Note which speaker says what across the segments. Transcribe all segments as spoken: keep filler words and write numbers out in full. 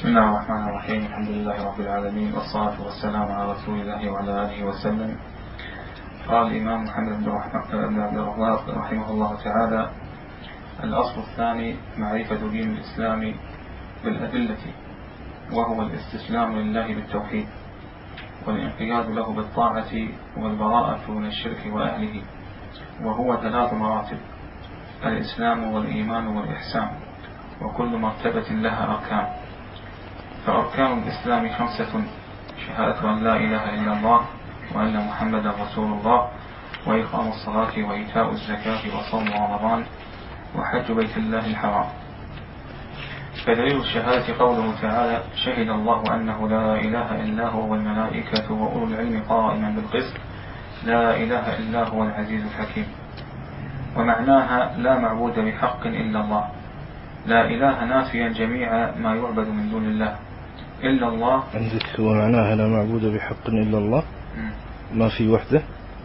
Speaker 1: بسم الله الرحمن الرحيم. الحمد لله رب العالمين، والصلاة والسلام على رسول الله وعلى آله وسلم. قال الإمام محمد بن عبد الوهاب رحمه الله تعالى: الأصل الثاني معرفة دين الإسلام بالأدلة، وهو الاستسلام لله بالتوحيد، والانقياد له بالطاعة، والبراءة من الشرك وأهله، وهو ثلاث مراتب: الإسلام والإيمان والإحسان، وكل مرتبة لها أركان. فأركان الإسلام خمسة: شهادة أن لا إله إلا الله وأن محمدا رسول الله، وإقام الصلاة وإيتاء الزكاة وصوم رمضان وحج بيت الله الحرام. فدليل الشهادة قوله تعالى: شهد الله أنه لا إله إلا هو والملائكة وأولو العلم قائما بالقسط، لا إله إلا هو العزيز الحكيم. ومعناها: لا معبود بحق إلا الله. لا إله نافيا جميع ما يعبد من دون الله إلا الله.
Speaker 2: عندك ومعناها لا معبود بحق إلا الله، ما في وحده.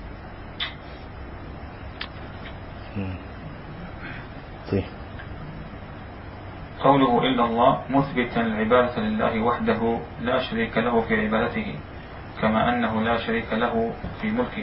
Speaker 2: طيب.
Speaker 1: قوله إلا الله مثبتا العبادة لله وحده لا شريك له في عبادته، كما أنه لا شريك له في ملكه.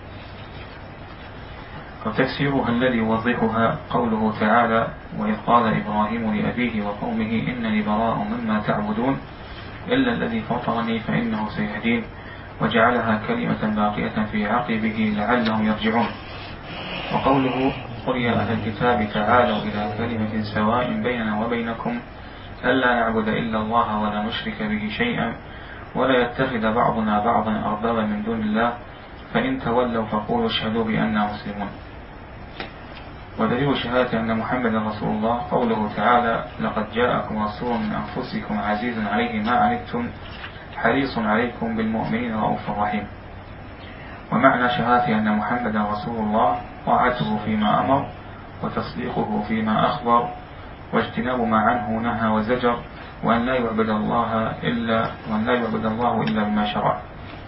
Speaker 1: وتفسيرها الذي يوضحها قوله تعالى: وإذ قال إبراهيم لأبيه وقومه إنني براء مما تعبدون إلا الذي فطرني فإنه سيهدين، وجعلها كلمة باقية في عقبه لعلهم يرجعون. وقوله: قل يا أهل الكتاب تعالوا إلى كلمة سواء بيننا وبينكم ألا نعبد إلا الله ولا نشرك به شيئا ولا يتخذ بعضنا بعضا أربابا من دون الله فإن تولوا فقولوا اشهدوا بأننا مسلمون. ودليل شهادة أن محمدا رسول الله قوله تعالى: لقد جاءكم رسول من أنفسكم عزيز عليه ما عنتم حريص عليكم بالمؤمنين رؤوف رحيم. ومعنى شهادة أن محمدا رسول الله طاعته فيما أمر، وتصديقه فيما أخبر، واجتناب ما عنه نهى وزجر، وأن لا يعبد الله إلا وأن لا يعبد الله إلا بما شرع.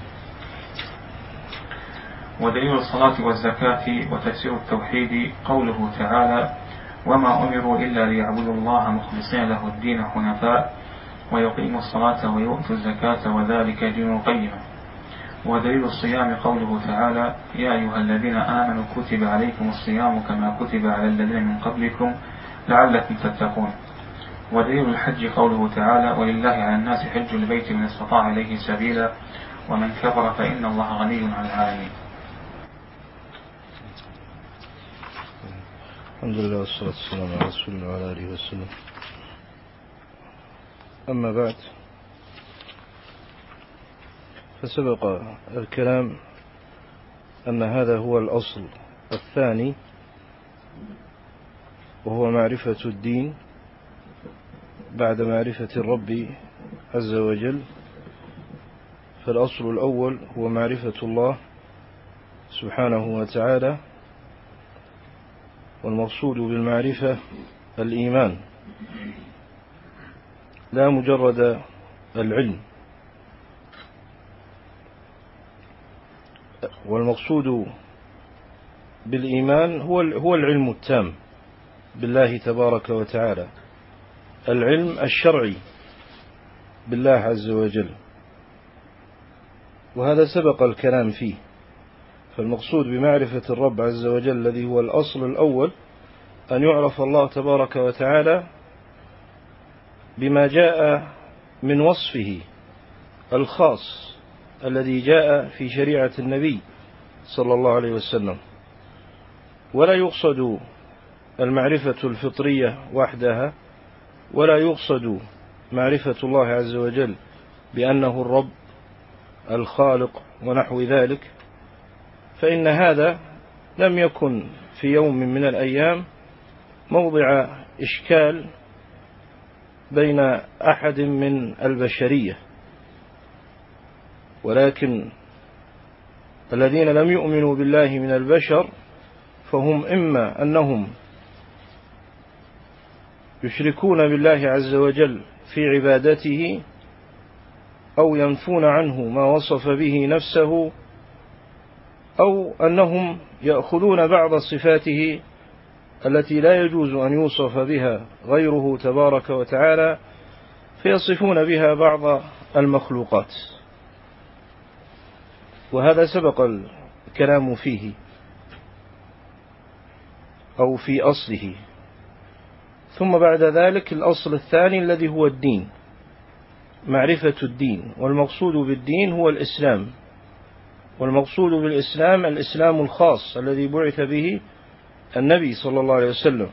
Speaker 1: ودليل الصلاة والزكاة وتفسير التوحيد قوله تعالى: وما أمروا إلا ليعبدوا الله مخلصين له الدين حنفاء ويقيموا الصلاة ويؤتوا الزكاة وذلك دين القيمة. ودليل الصيام قوله تعالى: يا أيها الذين آمنوا كتب عليكم الصيام كما كتب على الذين من قبلكم لعلكم تتقون. ودليل الحج قوله تعالى: ولله على الناس حج البيت من استطاع إليه سبيلا ومن كفر فإن الله غني عن العالمين.
Speaker 2: الحمد لله والصلاة والسلام على رسول الله وعلى آله وسلم. أما بعد، فسبق الكلام أن هذا هو الأصل الثاني، وهو معرفة الدين بعد معرفة الرب عز وجل. فالأصل الأول هو معرفة الله سبحانه وتعالى، والمقصود بالمعرفة الإيمان لا مجرد العلم. والمقصود بالإيمان هو هو العلم التام بالله تبارك وتعالى، العلم الشرعي بالله عز وجل، وهذا سبق الكلام فيه. فالمقصود بمعرفة الرب عز وجل الذي هو الأصل الأول أن يعرف الله تبارك وتعالى بما جاء من وصفه الخاص الذي جاء في شريعة النبي صلى الله عليه وسلم. ولا يقصد المعرفة الفطرية وحدها، ولا يقصد معرفة الله عز وجل بأنه الرب الخالق ونحو ذلك، فإن هذا لم يكن في يوم من الأيام موضع إشكال بين أحد من البشرية. ولكن الذين لم يؤمنوا بالله من البشر فهم إما أنهم يشركون بالله عز وجل في عبادته، أو ينفون عنه ما وصف به نفسه، أو أنهم يأخذون بعض صفاته التي لا يجوز أن يوصف بها غيره تبارك وتعالى فيصفون بها بعض المخلوقات، وهذا سبق الكلام فيه أو في أصله. ثم بعد ذلك الأصل الثاني الذي هو الدين، معرفة الدين، والمقصود بالدين هو الإسلام، والمقصود بالإسلام الإسلام الخاص الذي بعث به النبي صلى الله عليه وسلم.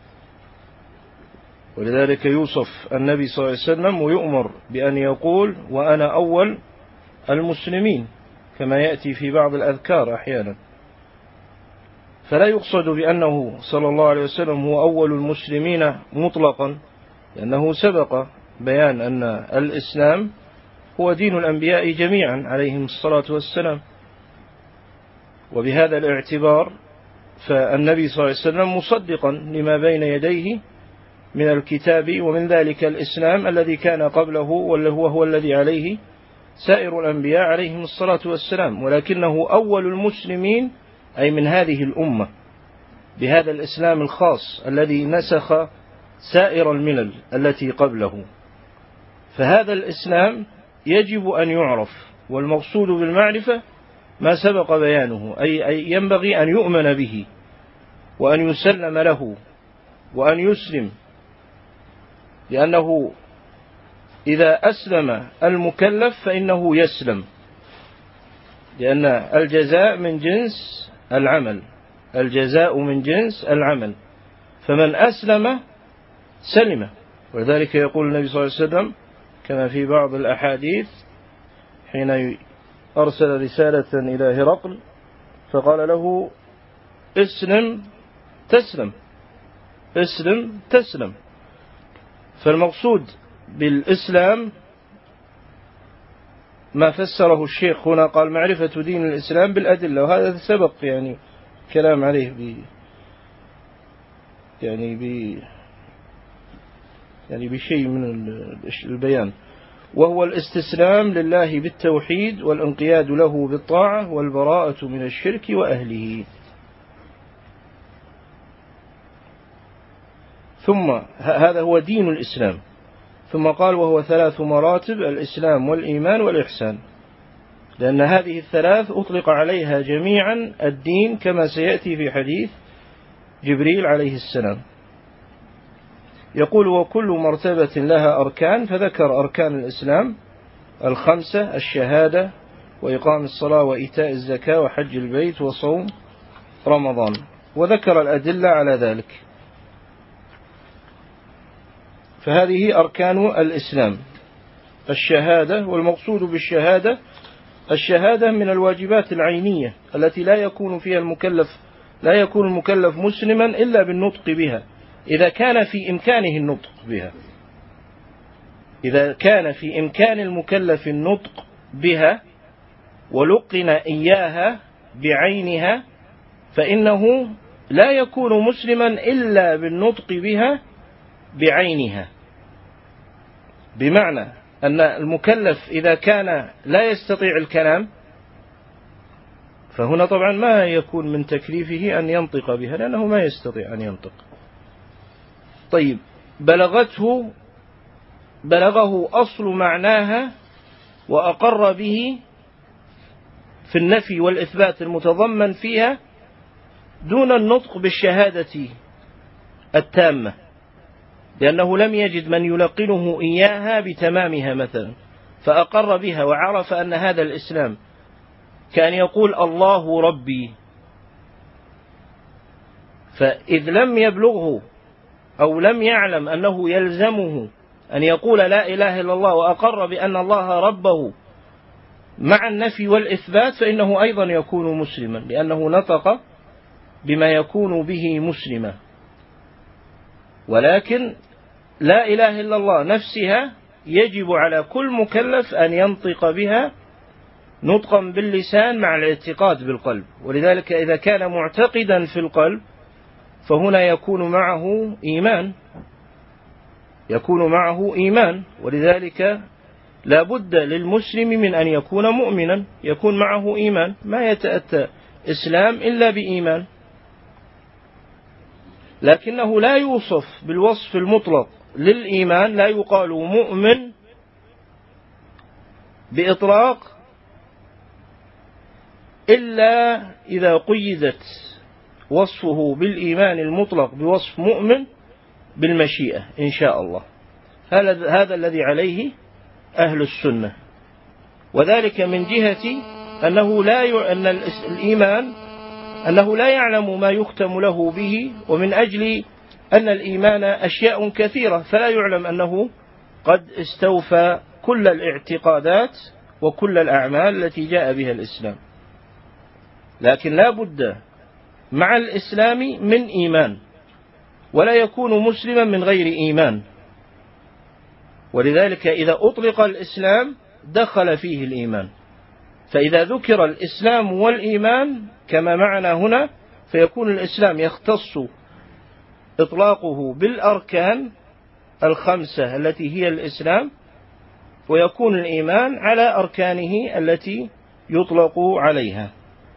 Speaker 2: ولذلك يوصف النبي صلى الله عليه وسلم ويؤمر بأن يقول وأنا أول المسلمين، كما يأتي في بعض الأذكار أحيانا. فلا يقصد بأنه صلى الله عليه وسلم هو أول المسلمين مطلقا، لأنه سبق بيان أن الإسلام هو دين الأنبياء جميعا عليهم الصلاة والسلام. وبهذا الاعتبار فالنبي صلى الله عليه وسلم مصدقا لما بين يديه من الكتاب، ومن ذلك الإسلام الذي كان قبله وهو هو الذي عليه سائر الأنبياء عليهم الصلاة والسلام، ولكنه أول المسلمين أي من هذه الأمة بهذا الإسلام الخاص الذي نسخ سائر الملل التي قبله. فهذا الإسلام يجب أن يعرف، والمقصود بالمعرفة ما سبق بيانه، أي ينبغي أن يؤمن به وأن يسلم له وأن يسلم، لأنه إذا أسلم المكلف فإنه يسلم، لأن الجزاء من جنس العمل، الجزاء من جنس العمل، فمن أسلم سلم. ولذلك يقول النبي صلى الله عليه وسلم كما في بعض الأحاديث حين أرسل رسالة إلى هرقل فقال له اسلم تسلم، اسلم تسلم. فالمقصود بالإسلام ما فسره الشيخ هنا، قال معرفة دين الإسلام بالأدلة، وهذا سبق يعني كلام عليه ب يعني ب يعني بشيء من البيان، وهو الاستسلام لله بالتوحيد والانقياد له بالطاعة والبراءة من الشرك وأهله. ثم هذا هو دين الإسلام. ثم قال وهو ثلاث مراتب: الإسلام والإيمان والإحسان، لأن هذه الثلاث أطلق عليها جميعا الدين كما سيأتي في حديث جبريل عليه السلام. يقول وكل مرتبة لها أركان، فذكر أركان الإسلام الخمسة: الشهادة وإقام الصلاة وإيتاء الزكاة وحج البيت وصوم رمضان، وذكر الأدلة على ذلك. فهذه أركان الإسلام: الشهادة، والمقصود بالشهادة الشهادة من الواجبات العينية التي لا يكون فيها المكلف لا يكون المكلف مسلما إلا بالنطق بها، إذا كان في إمكانه النطق بها. إذا كان في إمكان المكلف النطق بها ولقن إياها بعينها فإنه لا يكون مسلما إلا بالنطق بها بعينها. بمعنى أن المكلف إذا كان لا يستطيع الكلام فهنا طبعا ما يكون من تكليفه أن ينطق بها، لأنه ما يستطيع أن ينطق. طيب، بلغته بلغه أصل معناها وأقر به في النفي والإثبات المتضمن فيها دون النطق بالشهادة التامة، لأنه لم يجد من يلقنه إياها بتمامها مثلا، فأقر بها وعرف أن هذا الإسلام كأن يقول الله ربي. فإذ لم يبلغه أو لم يعلم أنه يلزمه أن يقول لا إله إلا الله وأقر بأن الله ربه مع النفي والإثبات، فإنه أيضا يكون مسلما، لأنه نطق بما يكون به مسلما. ولكن لا إله إلا الله نفسها يجب على كل مكلف أن ينطق بها نطقا باللسان مع الاعتقاد بالقلب، ولذلك إذا كان معتقدا في القلب فهنا يكون معه إيمان يكون معه إيمان ولذلك لا بد للمسلم من أن يكون مؤمنا، يكون معه إيمان، ما يتأتى إسلام إلا بإيمان. لكنه لا يوصف بالوصف المطلق للإيمان لا يقال مؤمن بإطلاق إلا إذا قيدت وصفه بالإيمان المطلق بوصف مؤمن بالمشيئة إن شاء الله. هذا الذي عليه أهل السنة، وذلك من جهة أنه لا ي... أن الإيمان أنه لا يعلم ما يختم له به، ومن أجل أن الإيمان أشياء كثيرة فلا يعلم أنه قد استوفى كل الاعتقادات وكل الأعمال التي جاء بها الإسلام. لكن لا بد مع الإسلام من إيمان، ولا يكون مسلما من غير إيمان. ولذلك إذا أطلق الإسلام دخل فيه الإيمان، فإذا ذكر الإسلام والإيمان كما معنا هنا فيكون الإسلام يختص إطلاقه بالأركان الخمسة التي هي الإسلام، ويكون الإيمان على أركانه التي يطلق عليها.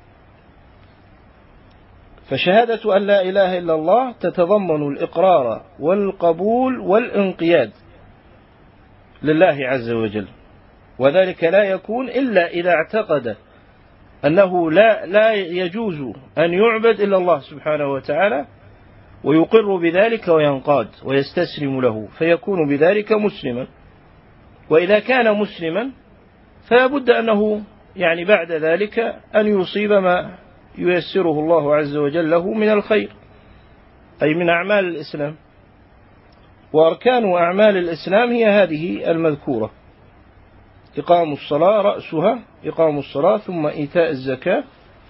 Speaker 2: فشهادة أن لا إله إلا الله تتضمن الإقرار والقبول والانقياد لله عز وجل، وذلك لا يكون إلا إذا اعتقد أنه لا, لا يجوز أن يعبد إلا الله سبحانه وتعالى، ويقر بذلك وينقاد ويستسلم له، فيكون بذلك مسلما. وإذا كان مسلما فلا بد أنه يعني بعد ذلك أن يصيب ما ييسره الله عز وجل له من الخير، أي من أعمال الإسلام. وأركان أعمال الإسلام هي هذه المذكورة: إقام الصلاة رأسها إقام الصلاة، ثم إيتاء الزكاة،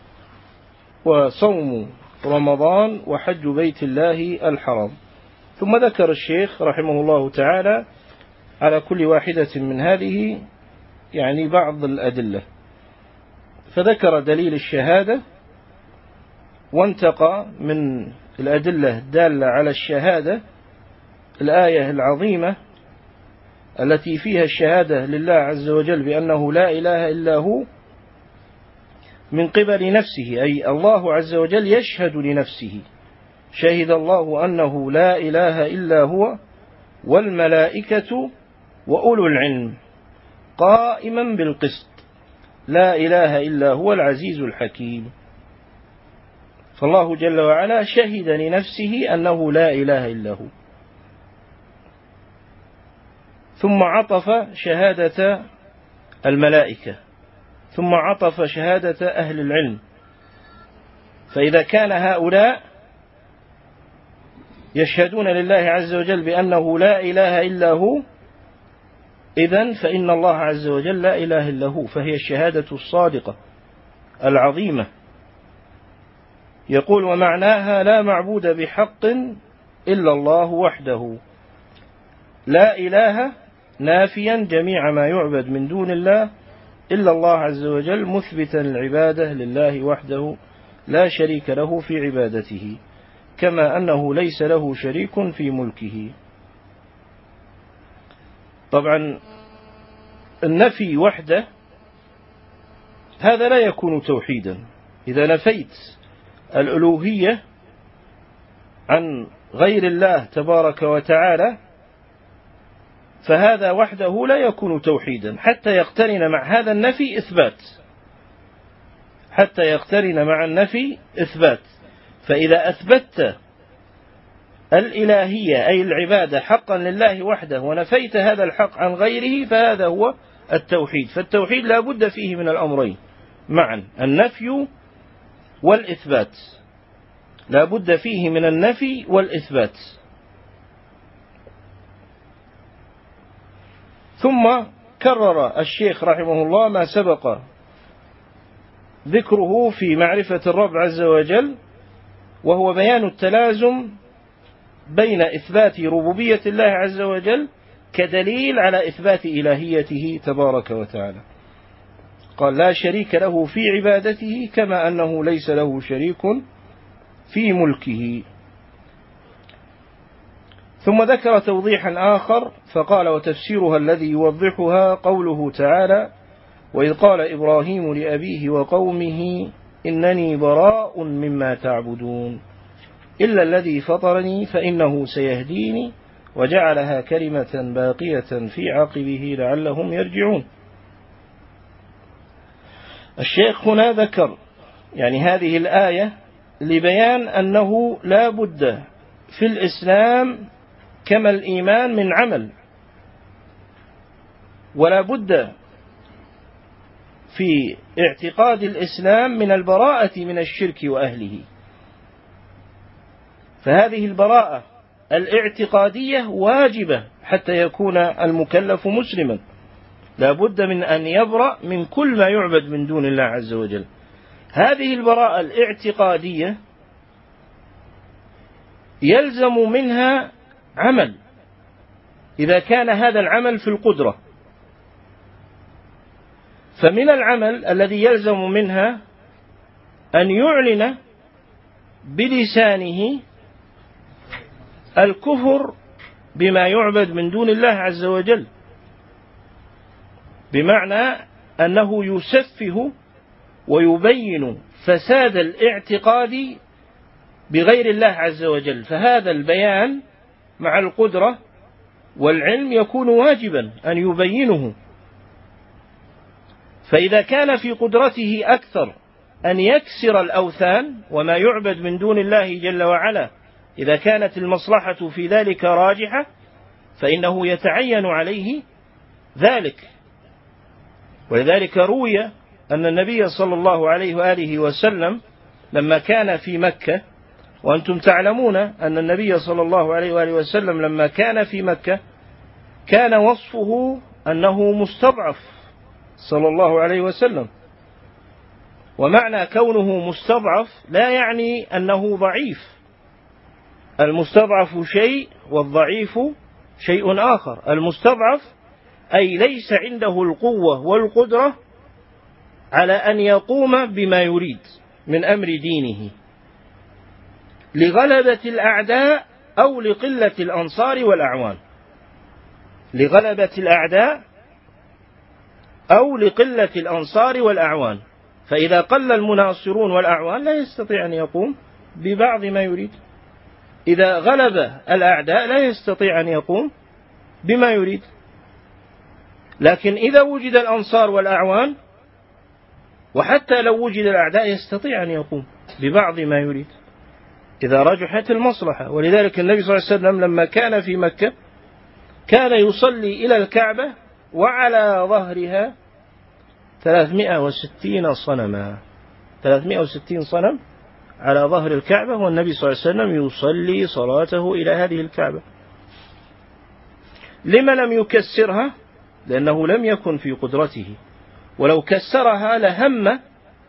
Speaker 2: وصوم رمضان، وحج بيت الله الحرام. ثم ذكر الشيخ رحمه الله تعالى على كل واحدة من هذه يعني بعض الأدلة، فذكر دليل الشهادة، وانتقى من الأدلة الدالة على الشهادة الآية العظيمة التي فيها الشهادة لله عز وجل بأنه لا إله إلا هو من قبل نفسه، أي الله عز وجل يشهد لنفسه: شهد الله أنه لا إله إلا هو والملائكة وأولو العلم قائما بالقسط لا إله إلا هو العزيز الحكيم. فالله جل وعلا شهد لنفسه أنه لا إله إلا هو، ثم عطف شهادة الملائكة، ثم عطف شهادة أهل العلم. فإذا كان هؤلاء يشهدون لله عز وجل بأنه لا إله إلا هو، إذن فإن الله عز وجل لا إله إلا هو، فهي الشهادة الصادقة العظيمة. يقول: ومعناها لا معبود بحق إلا الله وحده. لا إله نافيا جميع ما يعبد من دون الله إلا الله عز وجل، مثبتا العبادة لله وحده لا شريك له في عبادته، كما أنه ليس له شريك في ملكه. طبعا النفي وحده هذا لا يكون توحيدا. إذا نفيت الألوهية عن غير الله تبارك وتعالى فهذا وحده لا يكون توحيدا، حتى يقترن مع هذا النفي إثبات، حتى يقترن مع النفي إثبات. فإذا أثبتت الإلهية أي العبادة حقا لله وحده ونفيت هذا الحق عن غيره فهذا هو التوحيد. فالتوحيد لا بد فيه من الأمرين معا: النفي والإثبات، لا بد فيه من النفي والإثبات. ثم كرر الشيخ رحمه الله ما سبق ذكره في معرفة الرب عز وجل، وهو بيان التلازم بين إثبات ربوبية الله عز وجل كدليل على إثبات إلهيته تبارك وتعالى. قال: لا شريك له في عبادته كما أنه ليس له شريك في ملكه. ثم ذكر توضيحا آخر فقال: وتفسيرها الذي يوضحها قوله تعالى: وإذ قال إبراهيم لأبيه وقومه إنني براء مما تعبدون إلا الذي فطرني فإنه سيهديني وجعلها كلمة باقية في عقبه لعلهم يرجعون. الشيخ هنا ذكر يعني هذه الآية لبيان أنه لا بد في الإسلام كما الإيمان من عمل، ولا بد في اعتقاد الإسلام من البراءة من الشرك وأهله. فهذه البراءة الاعتقادية واجبة حتى يكون المكلف مسلما، لا بد من أن يبرأ من كل ما يعبد من دون الله عز وجل. هذه البراءة الاعتقادية يلزم منها عمل إذا كان هذا العمل في القدرة. فمن العمل الذي يلزم منها أن يعلن بلسانه الكفر بما يعبد من دون الله عز وجل، بمعنى أنه يسفه ويبين فساد الاعتقاد بغير الله عز وجل. فهذا البيان مع القدرة والعلم يكون واجبا أن يبينه. فإذا كان في قدرته أكثر أن يكسر الأوثان وما يعبد من دون الله جل وعلا، إذا كانت المصلحة في ذلك راجحة فإنه يتعين عليه ذلك. ولذلك روي أن النبي صلى الله عليه وآله وسلم لما كان في مكة، وأنتم تعلمون أن النبي صلى الله عليه وآله وسلم لما كان في مكة كان وصفه أنه مستضعف صلى الله عليه وسلم. ومعنى كونه مستضعف لا يعني أنه ضعيف، المستضعف شيء والضعيف شيء آخر. المستضعف أي ليس عنده القوة والقدرة على أن يقوم بما يريد من أمر دينه لغلبة الأعداء أو لقلة الأنصار والأعوان، لغلبة الأعداء أو لقلة الأنصار والأعوان. فإذا قل المناصرون والأعوان لا يستطيع أن يقوم ببعض ما يريد، إذا غلب الأعداء لا يستطيع أن يقوم بما يريد. لكن إذا وجد الأنصار والأعوان وحتى لو وجد الأعداء يستطيع أن يقوم ببعض ما يريد إذا رجحت المصلحة. ولذلك النبي صلى الله عليه وسلم لما كان في مكة كان يصلي إلى الكعبة وعلى ظهرها ثلاثمائة وستين صنما، ثلاثمائة وستين صنم على ظهر الكعبة، والنبي صلى الله عليه وسلم يصلي صلاته إلى هذه الكعبة. لما لم يكسرها؟ لأنه لم يكن في قدرته، ولو كسرها لهم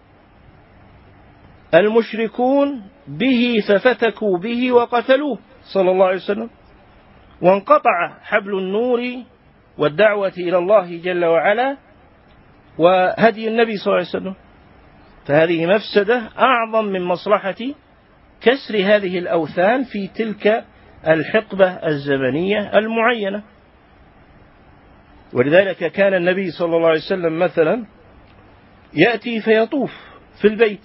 Speaker 2: المشركون به ففتكوا به وقتلوه صلى الله عليه وسلم، وانقطع حبل النور والدعوة إلى الله جل وعلا وهدي النبي صلى الله عليه وسلم. فهذه مفسدة أعظم من مصلحة كسر هذه الأوثان في تلك الحقبة الزمنية المعينة. ولذلك كان النبي صلى الله عليه وسلم مثلا يأتي فيطوف في البيت،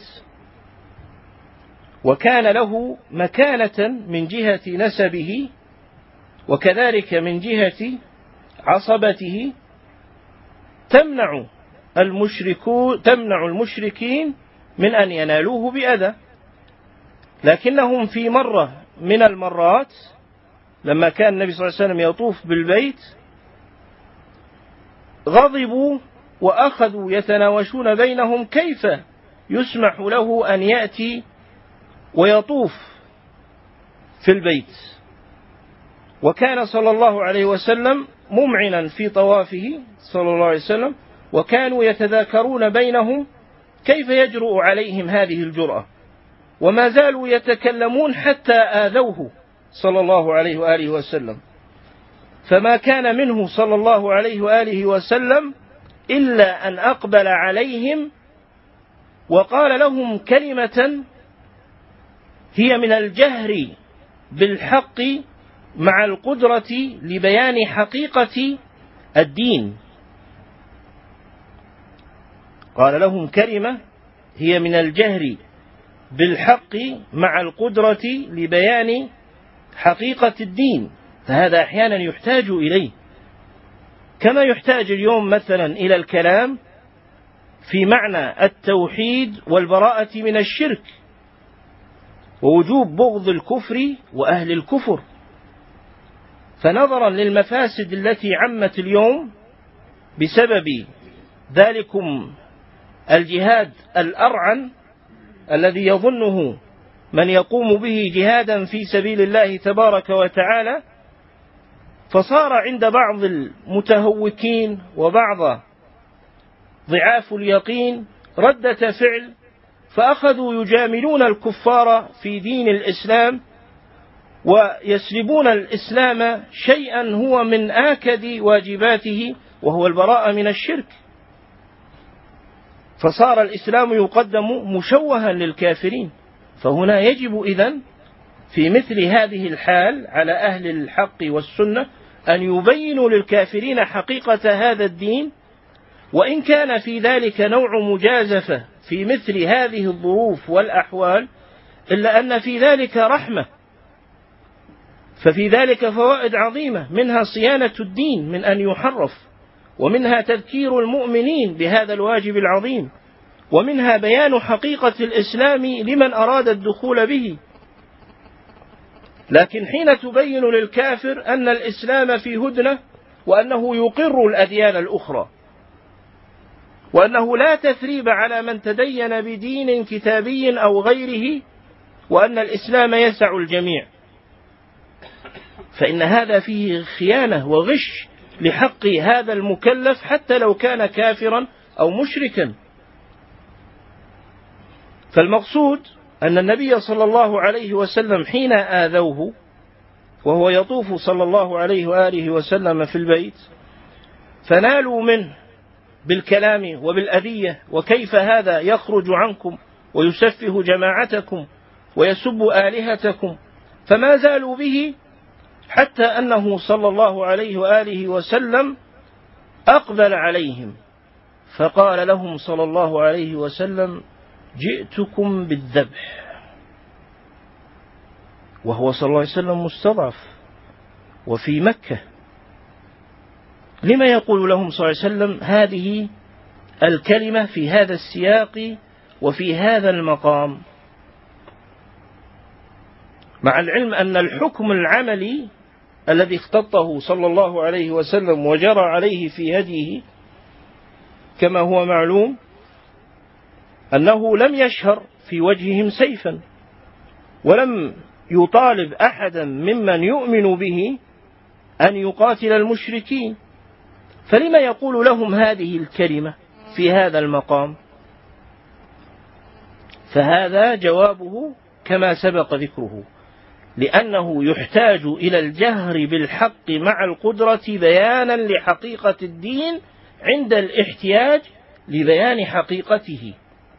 Speaker 2: وكان له مكانة من جهة نسبه وكذلك من جهة عصبته تمنع المشركون تمنع المشركين من أن ينالوه بأذى. لكنهم في مرة من المرات لما كان النبي صلى الله عليه وسلم يطوف بالبيت غضبوا وأخذوا يتناوشون بينهم كيف يسمح له أن يأتي ويطوف في البيت، وكان صلى الله عليه وسلم ممعنا في طوافه صلى الله عليه وسلم، وكانوا يتذاكرون بينهم كيف يجرؤ عليهم هذه الجرأة، وما زالوا يتكلمون حتى آذوه صلى الله عليه وآله وسلم. فما كان منه صلى الله عليه وآله وسلم إلا أن أقبل عليهم وقال لهم كلمة هي من الجهر بالحق مع القدرة لبيان حقيقة الدين. قال لهم كلمة هي من الجهر بالحق مع القدرة لبيان حقيقة الدين، فهذا أحيانا يحتاج إليه، كما يحتاج اليوم مثلا إلى الكلام في معنى التوحيد والبراءة من الشرك ووجوب بغض الكفر وأهل الكفر. فنظرا للمفاسد التي عمت اليوم بسبب ذلكم الجهاد الأرعن الذي يظنه من يقوم به جهادا في سبيل الله تبارك وتعالى، فصار عند بعض المتهوكين وبعض ضعاف اليقين ردة فعل، فأخذوا يجاملون الكفار في دين الإسلام ويسلبون الإسلام شيئا هو من آكد واجباته وهو البراءة من الشرك. فصار الإسلام يقدم مشوها للكافرين. فهنا يجب إذن في مثل هذه الحال على أهل الحق والسنة أن يبينوا للكافرين حقيقة هذا الدين، وإن كان في ذلك نوع مجازفة في مثل هذه الظروف والأحوال، إلا أن في ذلك رحمة، ففي ذلك فوائد عظيمة، منها صيانة الدين من أن يحرف، ومنها تذكير المؤمنين بهذا الواجب العظيم، ومنها بيان حقيقة الإسلام لمن أراد الدخول به. لكن حين تبين للكافر أن الإسلام في هدنة، وأنه يقر الأديان الأخرى، وأنه لا تثريب على من تدين بدين كتابي أو غيره، وأن الإسلام يسع الجميع، فإن هذا فيه خيانة وغش لحق هذا المكلف حتى لو كان كافرا أو مشركا. فالمقصود أن النبي صلى الله عليه وسلم حين آذوه وهو يطوف صلى الله عليه وآله وسلم في البيت، فنالوا منه بالكلام وبالأذية، وكيف هذا يخرج عنكم ويسفه جماعتكم ويسب آلهتكم، فما زالوا به حتى أنه صلى الله عليه وآله وسلم أقبل عليهم فقال لهم صلى الله عليه وسلم: جئتكم بالذبح. وهو صلى الله عليه وسلم مستضعف وفي مكة. لما يقول لهم صلى الله عليه وسلم هذه الكلمة في هذا السياق وفي هذا المقام، مع العلم أن الحكم العملي الذي اختطه صلى الله عليه وسلم وجرى عليه في هديه كما هو معلوم أنه لم يشهر في وجههم سيفا، ولم يطالب أحدا ممن يؤمن به أن يقاتل المشركين، فلما يقول لهم هذه الكلمة في هذا المقام؟ فهذا جوابه كما سبق ذكره، لأنه يحتاج إلى الجهر بالحق مع القدرة بيانا لحقيقة الدين عند الاحتياج لبيان حقيقته.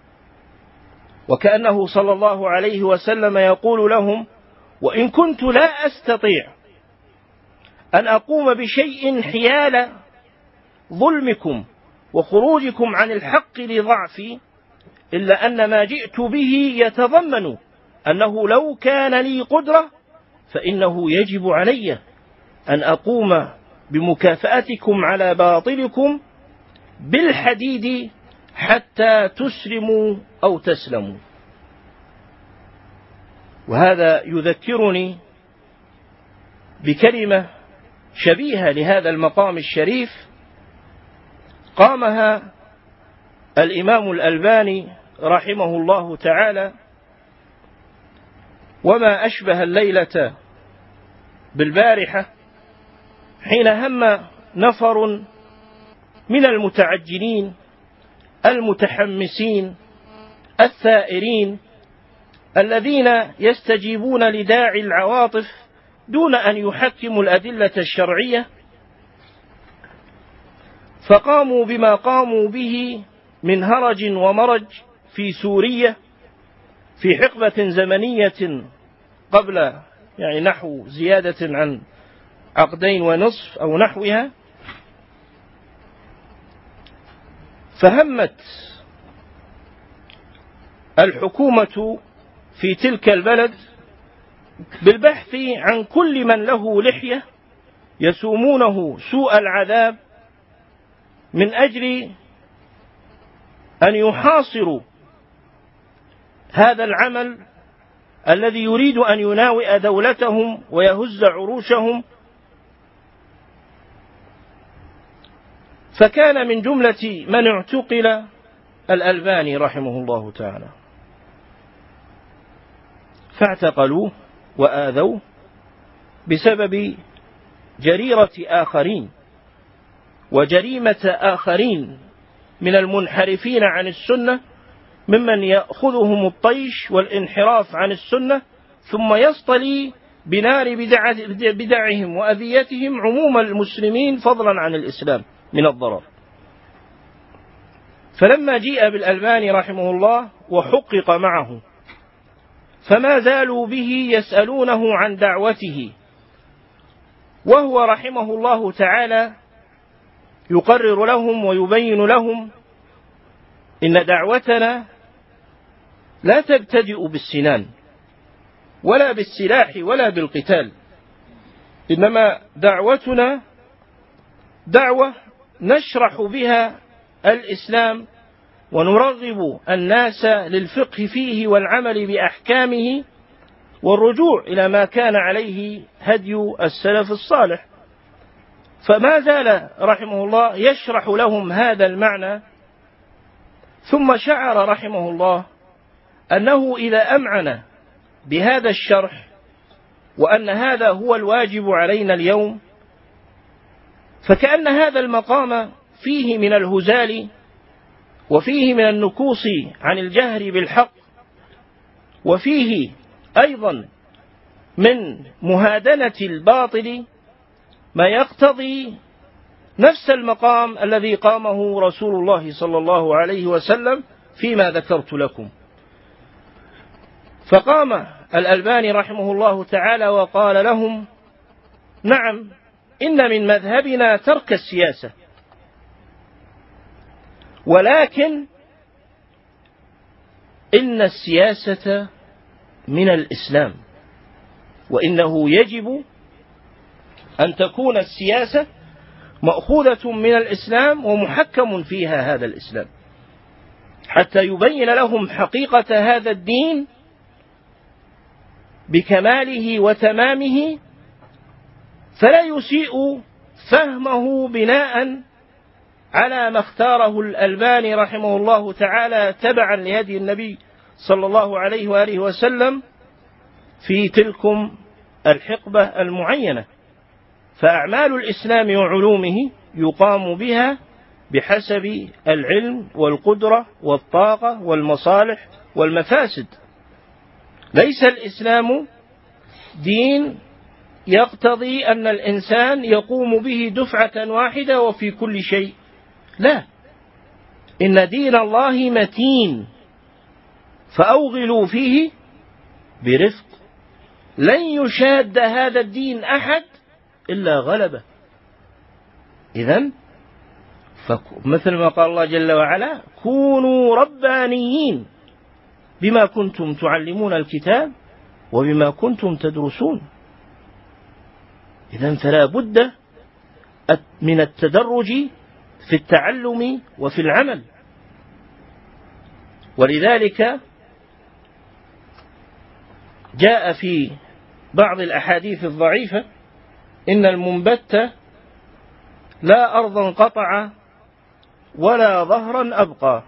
Speaker 2: وكأنه صلى الله عليه وسلم يقول لهم: وإن كنت لا أستطيع أن أقوم بشيء حيال ظلمكم وخروجكم عن الحق لضعفي، إلا أن ما جئت به يتضمن أنه لو كان لي قدرة فإنه يجب علي أن أقوم بمكافأتكم على باطلكم بالحديد حتى تسلموا أو تسلموا. وهذا يذكرني بكلمة شبيهة لهذا المقام الشريف قامها الإمام الألباني رحمه الله تعالى، وما أشبه الليلة بالبارحة، حين هم نفر من المتعجلين المتحمسين الثائرين الذين يستجيبون لداعي العواطف دون أن يحكموا الأدلة الشرعية، فقاموا بما قاموا به من هرج ومرج في سوريا في حقبة زمنية قبل يعني نحو زيادة عن عقدين ونصف أو نحوها. فهمت الحكومة في تلك البلد بالبحث عن كل من له لحية يسومونه سوء العذاب من أجل أن يحاصروا هذا العمل الذي يريد أن يناوئ دولتهم ويهز عروشهم. فكان من جملة من اعتقل الألباني رحمه الله تعالى، فاعتقلوه وآذوه بسبب جريرة آخرين وجريمة آخرين من المنحرفين عن السنة، ممن يأخذهم الطيش والانحراف عن السنة ثم يصطلي بنار بدعهم وأذيتهم عموم المسلمين فضلا عن الإسلام من الضرر. فلما جيء بالألباني رحمه الله وحقق معه، فما زالوا به يسألونه عن دعوته، وهو رحمه الله تعالى يقرر لهم ويبين لهم إن دعوتنا لا تبتدئ بالسنان ولا بالسلاح ولا بالقتال، إنما دعوتنا دعوة نشرح بها الإسلام ونرغب الناس للفقه فيه والعمل بأحكامه والرجوع إلى ما كان عليه هدي السلف الصالح. فما زال رحمه الله يشرح لهم هذا المعنى، ثم شعر رحمه الله أنه إذا أمعن بهذا الشرح وأن هذا هو الواجب علينا اليوم، فكأن هذا المقام فيه من الهزال وفيه من النكوص عن الجهر بالحق، وفيه أيضا من مهادنة الباطل ما يقتضي نفس المقام الذي قامه رسول الله صلى الله عليه وسلم فيما ذكرت لكم. فقام الألباني رحمه الله تعالى وقال لهم: نعم، إن من مذهبنا ترك السياسة، ولكن إن السياسة من الإسلام، وإنه يجب أن تكون السياسة مأخوذة من الإسلام ومحكم فيها هذا الإسلام، حتى يبين لهم حقيقة هذا الدين بكماله وتمامه، فلا يسيء فهمه بناء على ما اختاره الألباني رحمه الله تعالى تبعا لهدي النبي صلى الله عليه وآله وسلم في تلكم الحقبة المعينة. فأعمال الإسلام وعلومه يقام بها بحسب العلم والقدرة والطاقة والمصالح والمفاسد. ليس الإسلام دين يقتضي أن الإنسان يقوم به دفعة واحدة وفي كل شيء، لا، إن دين الله متين فأوغلوا فيه برفق، لن يشاد هذا الدين أحد إلا غلبه. إذن مثل ما قال الله جل وعلا: كونوا ربانيين بما كنتم تعلمون الكتاب وبما كنتم تدرسون. إذن فلا بد من التدرج في التعلم وفي العمل. ولذلك جاء في بعض الأحاديث الضعيفة: إن المنبت لا أرضا قطع ولا ظهرا أبقى.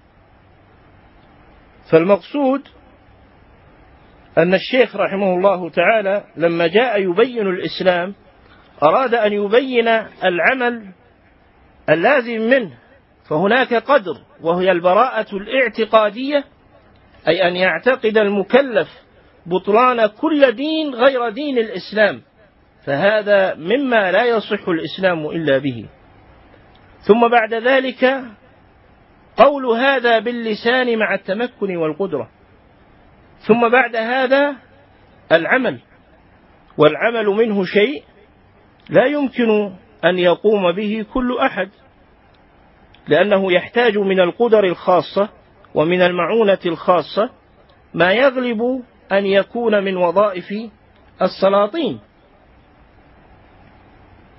Speaker 2: فالمقصود أن الشيخ رحمه الله تعالى لما جاء يبين الإسلام أراد أن يبين العمل اللازم منه، فهناك قدر وهي البراءة الاعتقادية، أي أن يعتقد المكلف بطلان كل دين غير دين الإسلام، فهذا مما لا يصح الإسلام إلا به. ثم بعد ذلك قول هذا باللسان مع التمكن والقدرة، ثم بعد هذا العمل، والعمل منه شيء لا يمكن أن يقوم به كل أحد، لأنه يحتاج من القدر الخاصة ومن المعونة الخاصة ما يغلب أن يكون من وظائف السلاطين.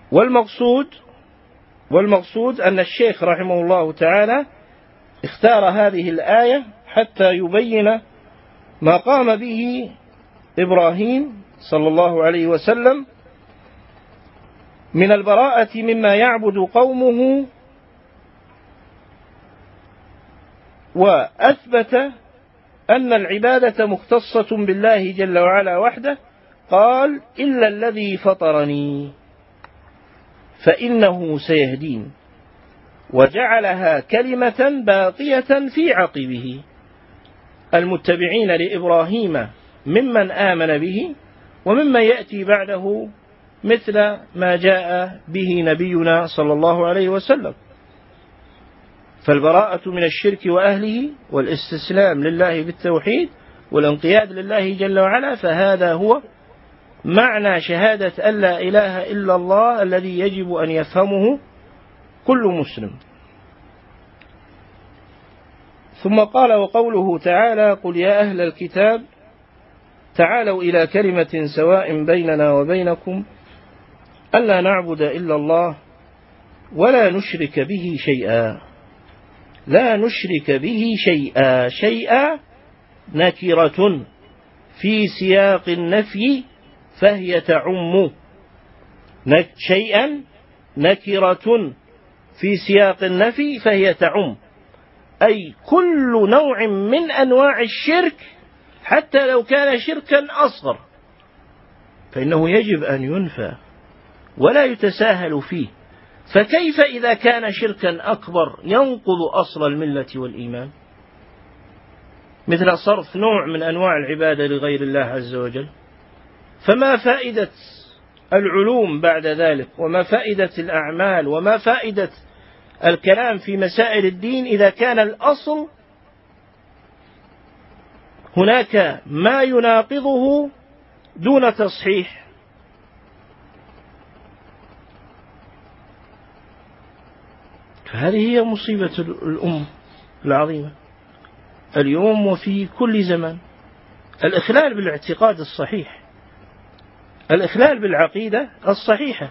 Speaker 2: والمقصود والمقصود أن الشيخ رحمه الله تعالى اختار هذه الآية حتى يبين ما قام به إبراهيم صلى الله عليه وسلم من البراءة مما يعبد قومه، وأثبت أن العبادة مختصة بالله جل وعلا وحده. قال: إلا الذي فطرني فإنه سيهدين، وجعلها كلمة باقية في عقبه المتبعين لإبراهيم ممن آمن به وممن يأتي بعده، مثل ما جاء به نبينا صلى الله عليه وسلم. فالبراءة من الشرك وأهله والاستسلام لله بالتوحيد والانقياد لله جل وعلا، فهذا هو معنى شهادة أن لا إله إلا الله الذي يجب أن يفهمه كل مسلم. ثم قال: وقوله تعالى: قل يا أهل الكتاب تعالوا إلى كلمة سواء بيننا وبينكم ألا نعبد إلا الله ولا نشرك به شيئا. لا نشرك به شيئا. شيئا نكرة في سياق النفي فهي تعم. شيئا نكرة في سياق النفي فهي تعم، أي كل نوع من أنواع الشرك حتى لو كان شركا أصغر فإنه يجب أن ينفى ولا يتساهل فيه. فكيف إذا كان شركا أكبر ينقض أصل الملة والإيمان، مثل صرف نوع من أنواع العبادة لغير الله عز وجل؟ فما فائدة العلوم بعد ذلك، وما فائدة الأعمال، وما فائدة الكلام في مسائل الدين إذا كان الأصل هناك ما يناقضه دون تصحيح؟ فهذه هي مصيبة الأمة العظيمة اليوم وفي كل زمان، الإخلال بالاعتقاد الصحيح، الإخلال بالعقيدة الصحيحة.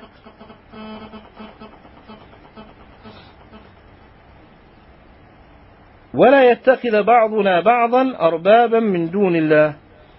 Speaker 2: ولا يتخذ بعضنا بعضا أربابا من دون الله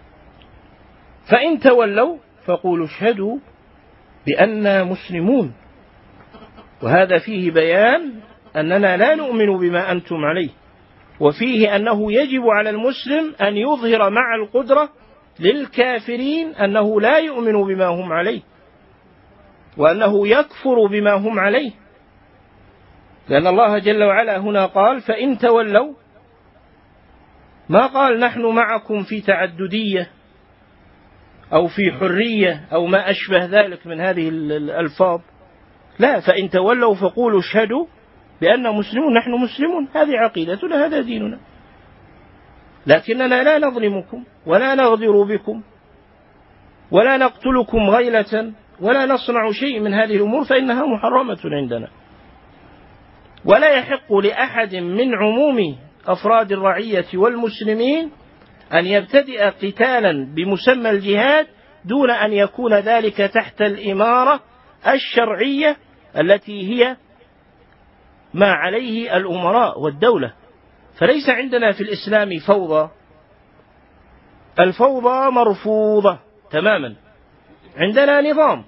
Speaker 2: فإن تولوا فقولوا اشهدوا بأننا مسلمون. وهذا فيه بيان أننا لا نؤمن بما أنتم عليه، وفيه أنه يجب على المسلم أن يظهر مع القدرة للكافرين أنه لا يؤمن بما هم عليه، وأنه يكفر بما هم عليه، لأن الله جل وعلا هنا قال فإن تولوا، ما قال نحن معكم في تعددية أو في حرية أو ما أشبه ذلك من هذه الألفاظ، لا، فإن تولوا فقولوا اشهدوا بأننا مسلمون، نحن مسلمون، هذه عقيدتنا، هذا ديننا، لكننا لا نظلمكم ولا نغدر بكم ولا نقتلكم غيلة ولا نصنع شيء من هذه الأمور فإنها محرمة عندنا. ولا يحق لأحد من عموم أفراد الرعية والمسلمين أن يبتدئ قتالا بمسمى الجهاد دون أن يكون ذلك تحت الإمارة الشرعية التي هي ما عليه الأمراء والدولة. فليس عندنا في الإسلام فوضى، الفوضى مرفوضة تماما. عندنا نظام،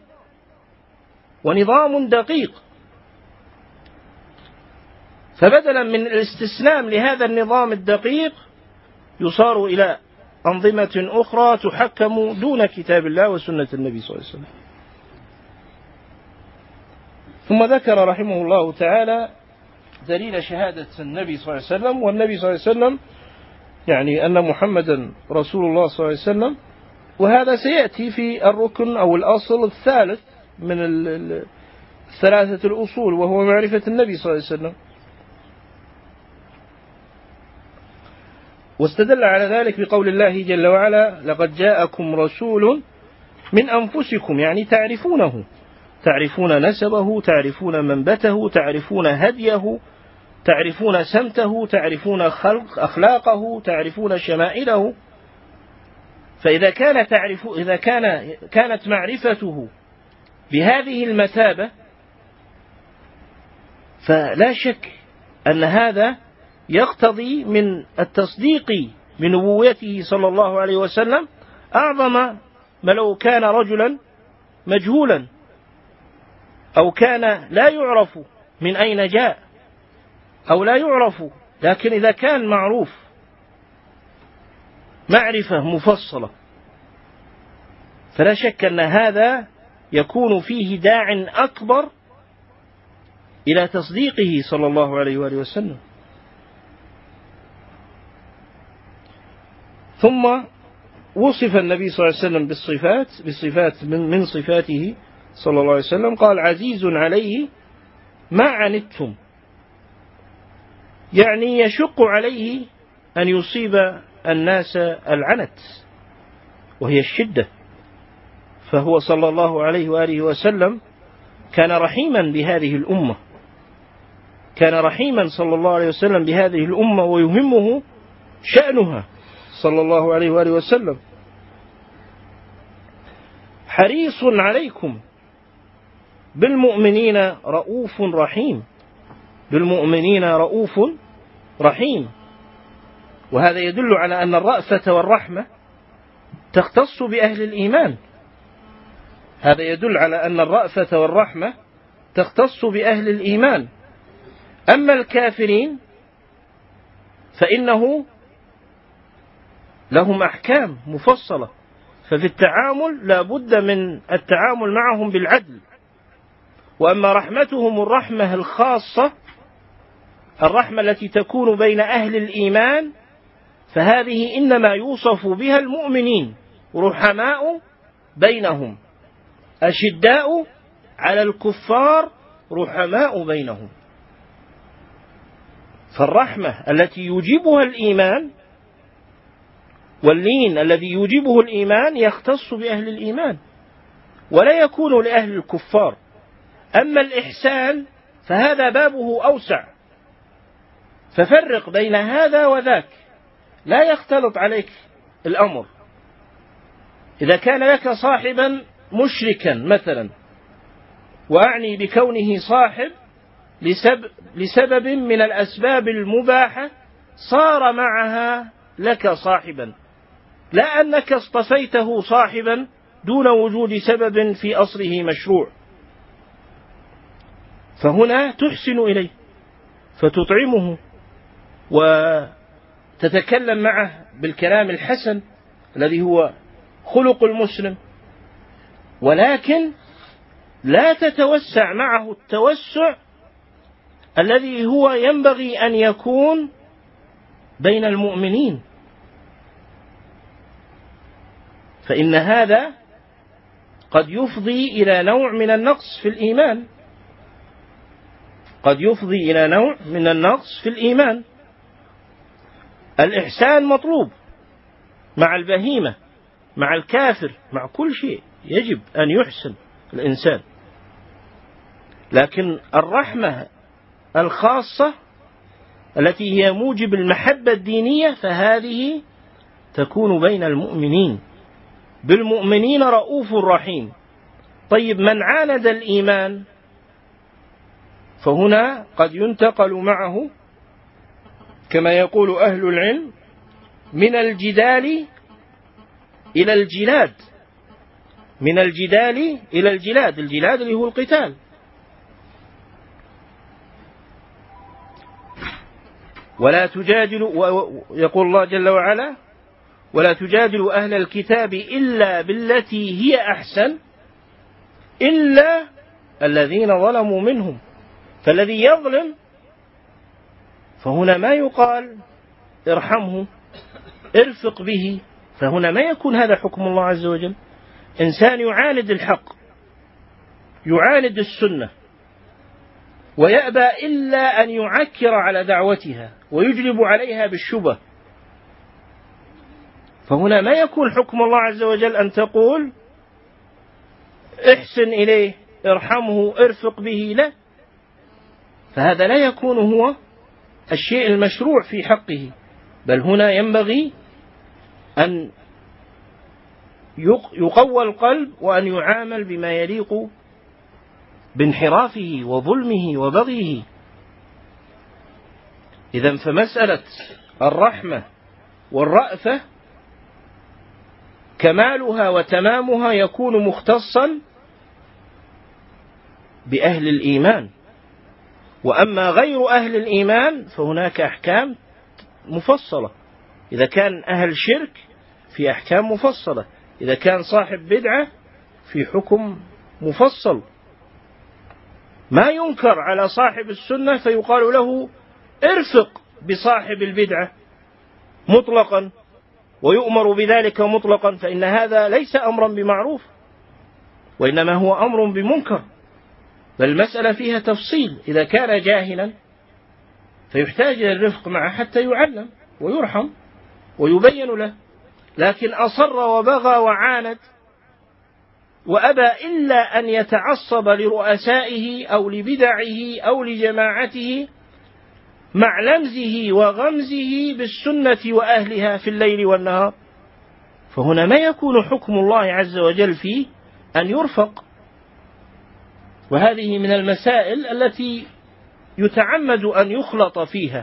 Speaker 2: ونظام دقيق، فبدلا من الاستسلام لهذا النظام الدقيق يصار إلى أنظمة أخرى تحكم دون كتاب الله وسنة النبي صلى الله عليه وسلم. ثم ذكر رحمه الله تعالى دليل شهادة النبي صلى الله عليه وسلم، والنبي صلى الله عليه وسلم يعني أن محمدا رسول الله صلى الله عليه وسلم، وهذا سيأتي في الركن أو الأصل الثالث من الثلاثة الأصول، وهو معرفة النبي صلى الله عليه وسلم. واستدل على ذلك بقول الله جل وعلا لقد جاءكم رسول من أنفسكم، يعني تعرفونه، تعرفون نسبه، تعرفون منبته، تعرفون هديه، تعرفون سمته، تعرفون خلق أخلاقه، تعرفون شمائله. فإذا كان تعرف إذا كان كانت معرفته بهذه المثابة فلا شك أن هذا يقتضي من التصديق بنبوته صلى الله عليه وسلم أعظم ما لو كان رجلا مجهولا أو كان لا يعرف من أين جاء أو لا يعرف، لكن إذا كان معروف معرفة مفصلة فلا شك أن هذا يكون فيه داع أكبر إلى تصديقه صلى الله عليه وآله وسلم. ثم وصف النبي صلى الله عليه وسلم بالصفات بالصفات من, من صفاته صلى الله عليه وسلم، قال عزيز عليه ما عنتم، يعني يشق عليه أن يصيب الناس العنت وهي الشدة، فهو صلى الله عليه وآله وسلم كان رحيما بهذه الأمة، كان رحيما صلى الله عليه وسلم بهذه الأمة ويهمه شأنها صلى الله عليه وآله وسلم. حريص عليكم بالمؤمنين رؤوف رحيم، بالمؤمنين رؤوف رحيم، وهذا يدل على أن الرأفة والرحمة تختص بأهل الإيمان، هذا يدل على أن الرأفة والرحمة تختص بأهل الإيمان. أما الكافرين فإنه لهم أحكام مفصلة، ففي التعامل لا بد من التعامل معهم بالعدل. وأما رحمتهم الرحمة الخاصة، الرحمة التي تكون بين أهل الإيمان، فهذه إنما يوصف بها المؤمنين، رحماء بينهم، أشداء على الكفار، رحماء بينهم. فالرحمة التي يوجبها الإيمان واللين الذي يوجبه الإيمان يختص بأهل الإيمان ولا يكون لأهل الكفار. أما الإحسان فهذا بابه أوسع، ففرق بين هذا وذاك، لا يختلط عليك الأمر. إذا كان لك صاحبا مشركا مثلا، وأعني بكونه صاحب لسبب, لسبب من الأسباب المباحة صار معها لك صاحبا، لا أنك اصطفيته صاحبا دون وجود سبب في أصله مشروع، فهنا تحسن إليه فتطعمه وتتكلم معه بالكلام الحسن الذي هو خلق المسلم، ولكن لا تتوسع معه التوسع الذي هو ينبغي أن يكون بين المؤمنين، فإن هذا قد يفضي إلى نوع من النقص في الإيمان، قد يفضي إلى نوع من النقص في الإيمان. الإحسان مطلوب مع البهيمة، مع الكافر، مع كل شيء يجب أن يحسن الإنسان، لكن الرحمة الخاصة التي هي موجب المحبة الدينية فهذه تكون بين المؤمنين، بالمؤمنين رؤوف رحيم. طيب من عاند الإيمان فهنا قد ينتقل معه كما يقول أهل العلم من الجدال إلى الجلاد، من الجدال إلى الجلاد، الجلاد اللي هو القتال. ولا تجادلوا، يقول الله جل وعلا ولا تجادلوا أهل الكتاب إلا بالتي هي أحسن إلا الذين ظلموا منهم. فالذي يظلم فهنا ما يقال ارحمه ارفق به، فهنا ما يكون هذا حكم الله عز وجل. إنسان يعاند الحق، يعاند السنة، ويأبى إلا أن يعكر على دعوتها ويجلب عليها بالشبه، فهنا ما يكون حكم الله عز وجل أن تقول احسن إليه ارحمه ارفق به، لا، فهذا لا يكون هو الشيء المشروع في حقه، بل هنا ينبغي أن يقوى القلب وأن يعامل بما يليق بانحرافه وظلمه وبغيه إذن فمسألة الرحمة والرأفة كمالها وتمامها يكون مختصا بأهل الإيمان، وأما غير أهل الإيمان فهناك أحكام مفصلة. إذا كان أهل شرك في أحكام مفصلة، إذا كان صاحب بدعة في حكم مفصل. ما ينكر على صاحب السنة فيقال له ارفق بصاحب البدعة مطلقا ويؤمر بذلك مطلقا، فإن هذا ليس أمرا بمعروف وإنما هو أمر بمنكر، بل المسألة فيها تفصيل. إذا كان جاهلا فيحتاج إلى الرفق معه حتى يعلم ويرحم ويبين له، لكن أصر وبغى وعاند وأبى إلا أن يتعصب لرؤسائه أو لبدعه أو لجماعته مع لمزه وغمزه بالسنة وأهلها في الليل والنهار، فهنا ما يكون حكم الله عز وجل فيه أن يرفق. وهذه من المسائل التي يتعمد أن يخلط فيها.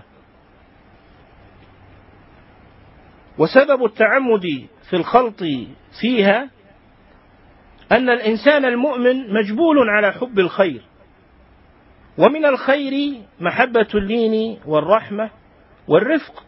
Speaker 2: وسبب التعمد في الخلط فيها أن الإنسان المؤمن مجبول على حب الخير، ومن الخير محبة اللين والرحمة والرفق،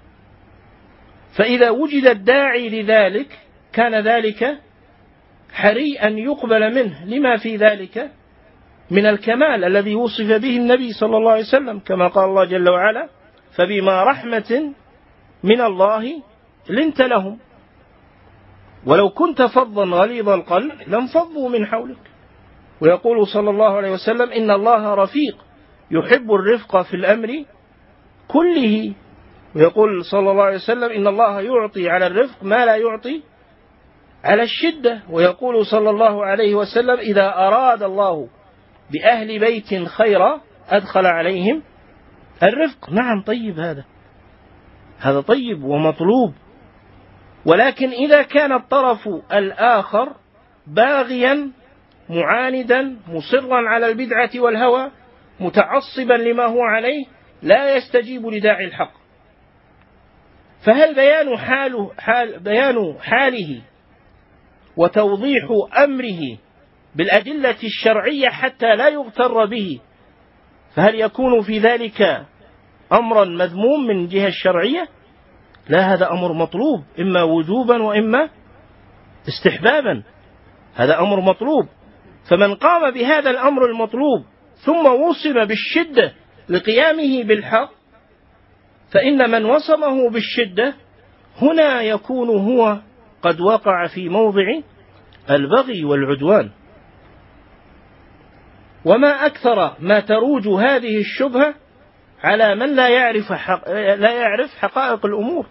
Speaker 2: فإذا وجد الداعي لذلك كان ذلك حري أن يقبل منه لما في ذلك من الكمال الذي وصف به النبي صلى الله عليه وسلم، كما قال الله جل وعلا: فبما رحمة من الله لنت لهم ولو كنت فظا غليظ القلب لانفضوا من حولك. ويقول صلى الله عليه وسلم: إن الله رفيق يحب الرفق في الأمر كله. ويقول صلى الله عليه وسلم: إن الله يعطي على الرفق ما لا يعطي على الشدة. ويقول صلى الله عليه وسلم: إذا أراد الله بأهل بيت خيرا أدخل عليهم الرفق. نعم، طيب، هذا هذا طيب ومطلوب، ولكن إذا كان الطرف الآخر باغيا معاندا مصرا على البدعة والهوى متعصبا لما هو عليه لا يستجيب لداعي الحق، فهل بيان حاله حال بيان حاله وتوضيح أمره بالأدلة الشرعية حتى لا يغتر به، فهل يكون في ذلك أمرا مذموم من جهة الشرعية؟ لا، هذا أمر مطلوب، إما وجوبا وإما استحبابا، هذا أمر مطلوب. فمن قام بهذا الأمر المطلوب ثم وصم بالشدة لقيامه بالحق، فإن من وصمه بالشدة هنا يكون هو قد وقع في موضع البغي والعدوان. وما أكثر ما تروج هذه الشبهة على من لا يعرف حق لا يعرف حقائق الأمور،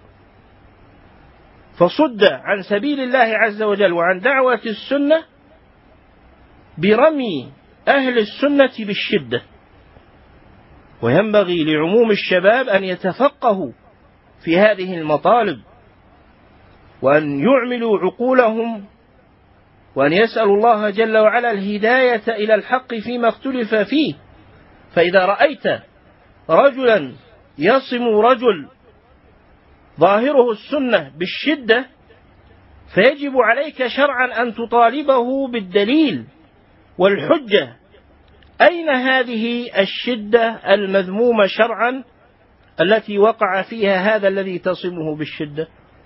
Speaker 2: فصد عن سبيل الله عز وجل وعن دعوة السنة برمي أهل السنة بالشدة. وينبغي لعموم الشباب أن يتفقهوا في هذه المطالب، وأن يعملوا عقولهم، وأن يسألوا الله جل وعلا الهداية إلى الحق فيما اختلف فيه. فإذا رأيت رجلا يصم رجل ظاهره السنة بالشدة فيجب عليك شرعا أن تطالبه بالدليل والحجة. أين هذه الشدة المذمومة شرعا التي وقع فيها هذا الذي تصمه بالشدة؟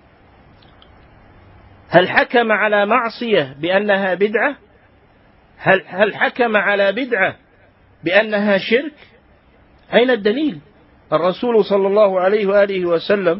Speaker 2: هل حكم على معصية بأنها بدعة؟ هل, هل حكم على بدعة بأنها شرك؟ أين الدليل؟ الرسول صلى الله عليه وآله وسلم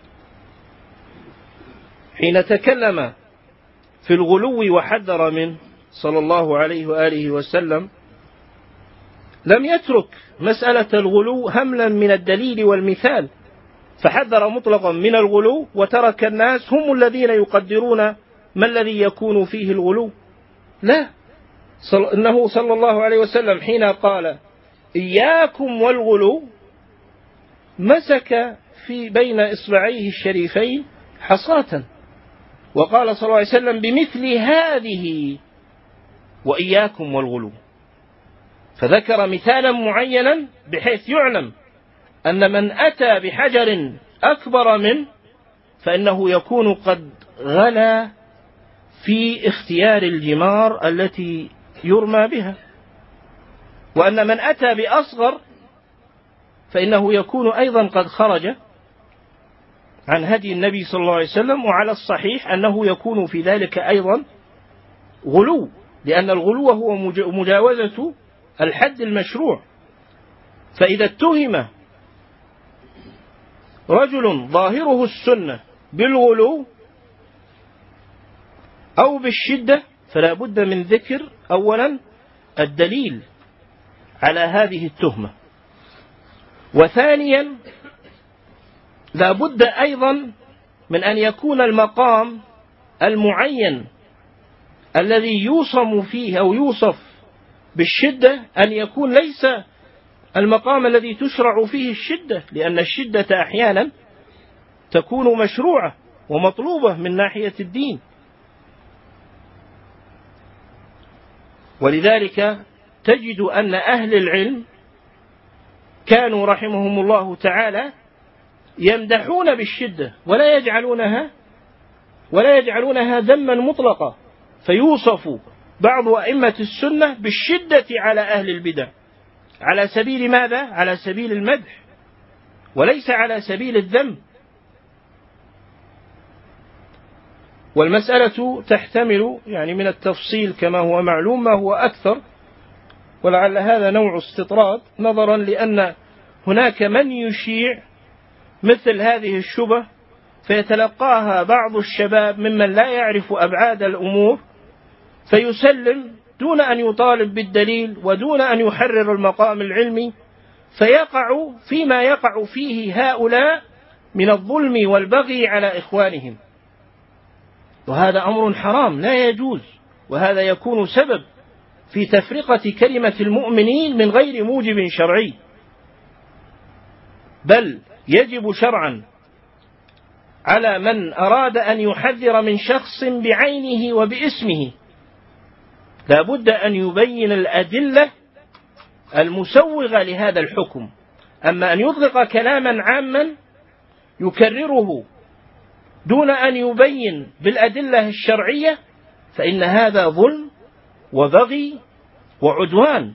Speaker 2: حين تكلم في الغلو وحذر منه صلى الله عليه وآله وسلم لم يترك مسألة الغلو هملا من الدليل والمثال، فحذر مطلقا من الغلو وترك الناس هم الذين يقدرون ما الذي يكون فيه الغلو. لا، إنه صلى الله عليه وسلم حين قال إياكم والغلو مسك في بين إصبعيه الشريفين حصاة، وقال صلى الله عليه وسلم بمثل هذه وإياكم والغلو، فذكر مثالا معينا بحيث يعلم أن من أتى بحجر أكبر منه فإنه يكون قد غلا في اختيار الجمار التي يرمى بها، وأن من أتى بأصغر فإنه يكون أيضا قد خرج عن هدي النبي صلى الله عليه وسلم. وعلى الصحيح أنه يكون في ذلك أيضا غلو، لأن الغلو هو مجاوزة الحد المشروع. فإذا اتهم رجل ظاهره السنة بالغلو أو بالشدة فلا بد من ذكر أولا الدليل على هذه التهمة، وثانيا لا بد أيضا من أن يكون المقام المعين الذي يوصم فيه أو يوصف بالشدة أن يكون ليس المقام الذي تشرع فيه الشدة، لأن الشدة أحيانا تكون مشروعة ومطلوبة من ناحية الدين. ولذلك تجد أن أهل العلم كانوا رحمهم الله تعالى يمدحون بالشدة ولا يجعلونها ولا يجعلونها ذما مطلقا، فيوصف بعض أئمة السنة بالشدة على أهل البدع على سبيل ماذا؟ على سبيل المدح وليس على سبيل الذم. والمسألة تحتمل يعني من التفصيل كما هو معلوم ما هو أكثر، ولعل هذا نوع استطراد نظرا لأن هناك من يشيع مثل هذه الشبه فيتلقاها بعض الشباب ممن لا يعرف أبعاد الأمور فيسلم دون أن يطالب بالدليل ودون أن يحرر المقام العلمي، فيقع فيما يقع فيه هؤلاء من الظلم والبغي على إخوانهم، وهذا أمر حرام لا يجوز، وهذا يكون سبب في تفرقة كلمة المؤمنين من غير موجب شرعي. بل يجب شرعا على من أراد أن يحذر من شخص بعينه وباسمه لا بد أن يبين الأدلة المسوغة لهذا الحكم. أما أن يطلق كلاما عاما يكرره دون أن يبين بالأدلة الشرعية فإن هذا ظلم وبغي وعدوان.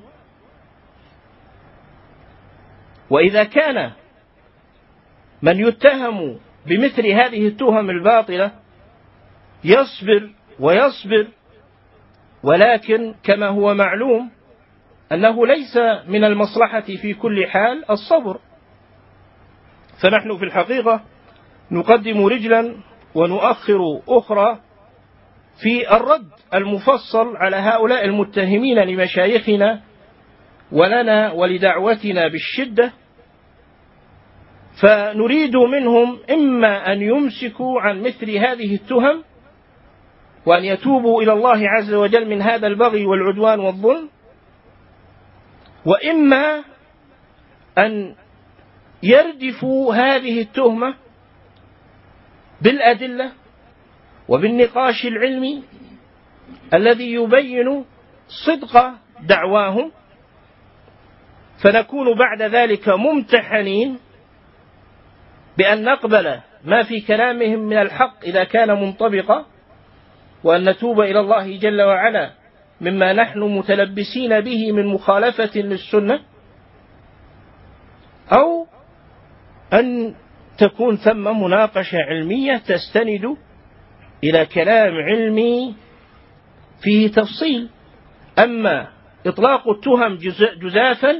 Speaker 2: وإذا كان من يتهم بمثل هذه التهم الباطلة يصبر ويصبر، ولكن كما هو معلوم أنه ليس من المصلحة في كل حال الصبر، فنحن في الحقيقة نقدم رجلا ونؤخر أخرى في الرد المفصل على هؤلاء المتهمين لمشايخنا ولنا ولدعوتنا بالشدة، فنريد منهم إما أن يمسكوا عن مثل هذه التهم وأن يتوبوا إلى الله عز وجل من هذا البغي والعدوان والظلم، وإما أن يردفوا هذه التهمة بالأدلة وبالنقاش العلمي الذي يبين صدق دعواهم، فنكون بعد ذلك ممتحنين بأن نقبل ما في كلامهم من الحق إذا كان منطبقا، وأن نتوب إلى الله جل وعلا مما نحن متلبسين به من مخالفة للسنة، أو أن تكون ثم مناقشة علمية تستند إلى كلام علمي فيه تفصيل. أما إطلاق التهم جزافا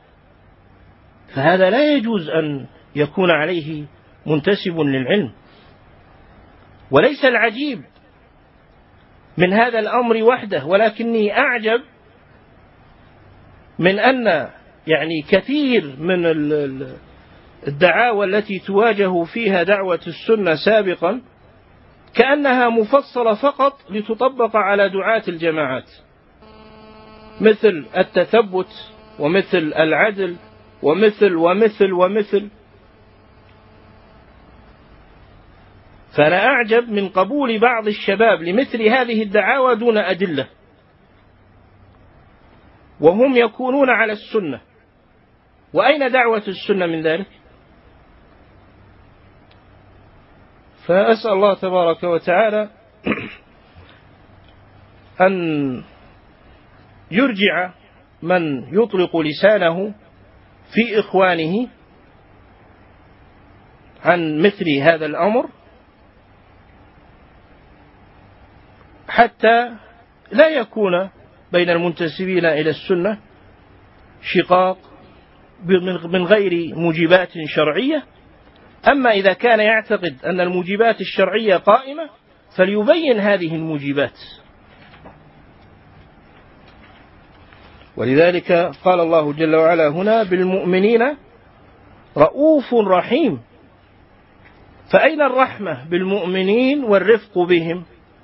Speaker 2: فهذا لا يجوز أن يكون عليه منتسب للعلم. وليس العجيب من هذا الأمر وحده، ولكني أعجب من أن يعني كثير من الدعاوى التي تواجه فيها دعوة السنة سابقا كأنها مفصلة فقط لتطبق على دعاة الجماعات، مثل التثبت ومثل العدل ومثل ومثل ومثل. فأنا أعجب من قبول بعض الشباب لمثل هذه الدعاوى دون أدلة، وهم يكونون على السنة وأين دعوة السنة من ذلك؟ فأسأل الله تبارك وتعالى أن يرجع من يطلق لسانه في إخوانه عن مثل هذا الأمر، حتى لا يكون بين المنتسبين إلى السنة شقاق من غير موجبات شرعية. أما إذا كان يعتقد أن الموجبات الشرعية قائمة فليبين هذه الموجبات. ولذلك قال الله جل وعلا هنا بالمؤمنين رؤوف رحيم. فأين الرحمة بالمؤمنين والرفق بهم؟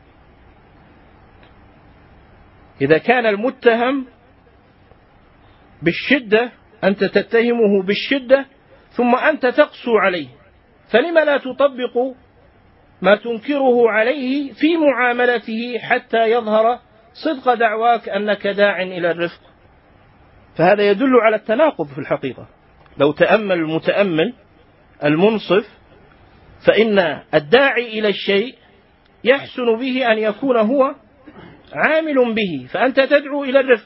Speaker 2: إذا كان المتهم بالشدة أنت تتهمه بالشدة ثم أنت تقسو عليه، فلما لا تطبق ما تنكره عليه في معاملته حتى يظهر صدق دعواك أنك داع إلى الرفق؟ فهذا يدل على التناقض في الحقيقة. لو تأمل المتأمل المنصف فإن الداعي إلى الشيء يحسن به أن يكون هو عامل به، فأنت تدعو إلى الرفق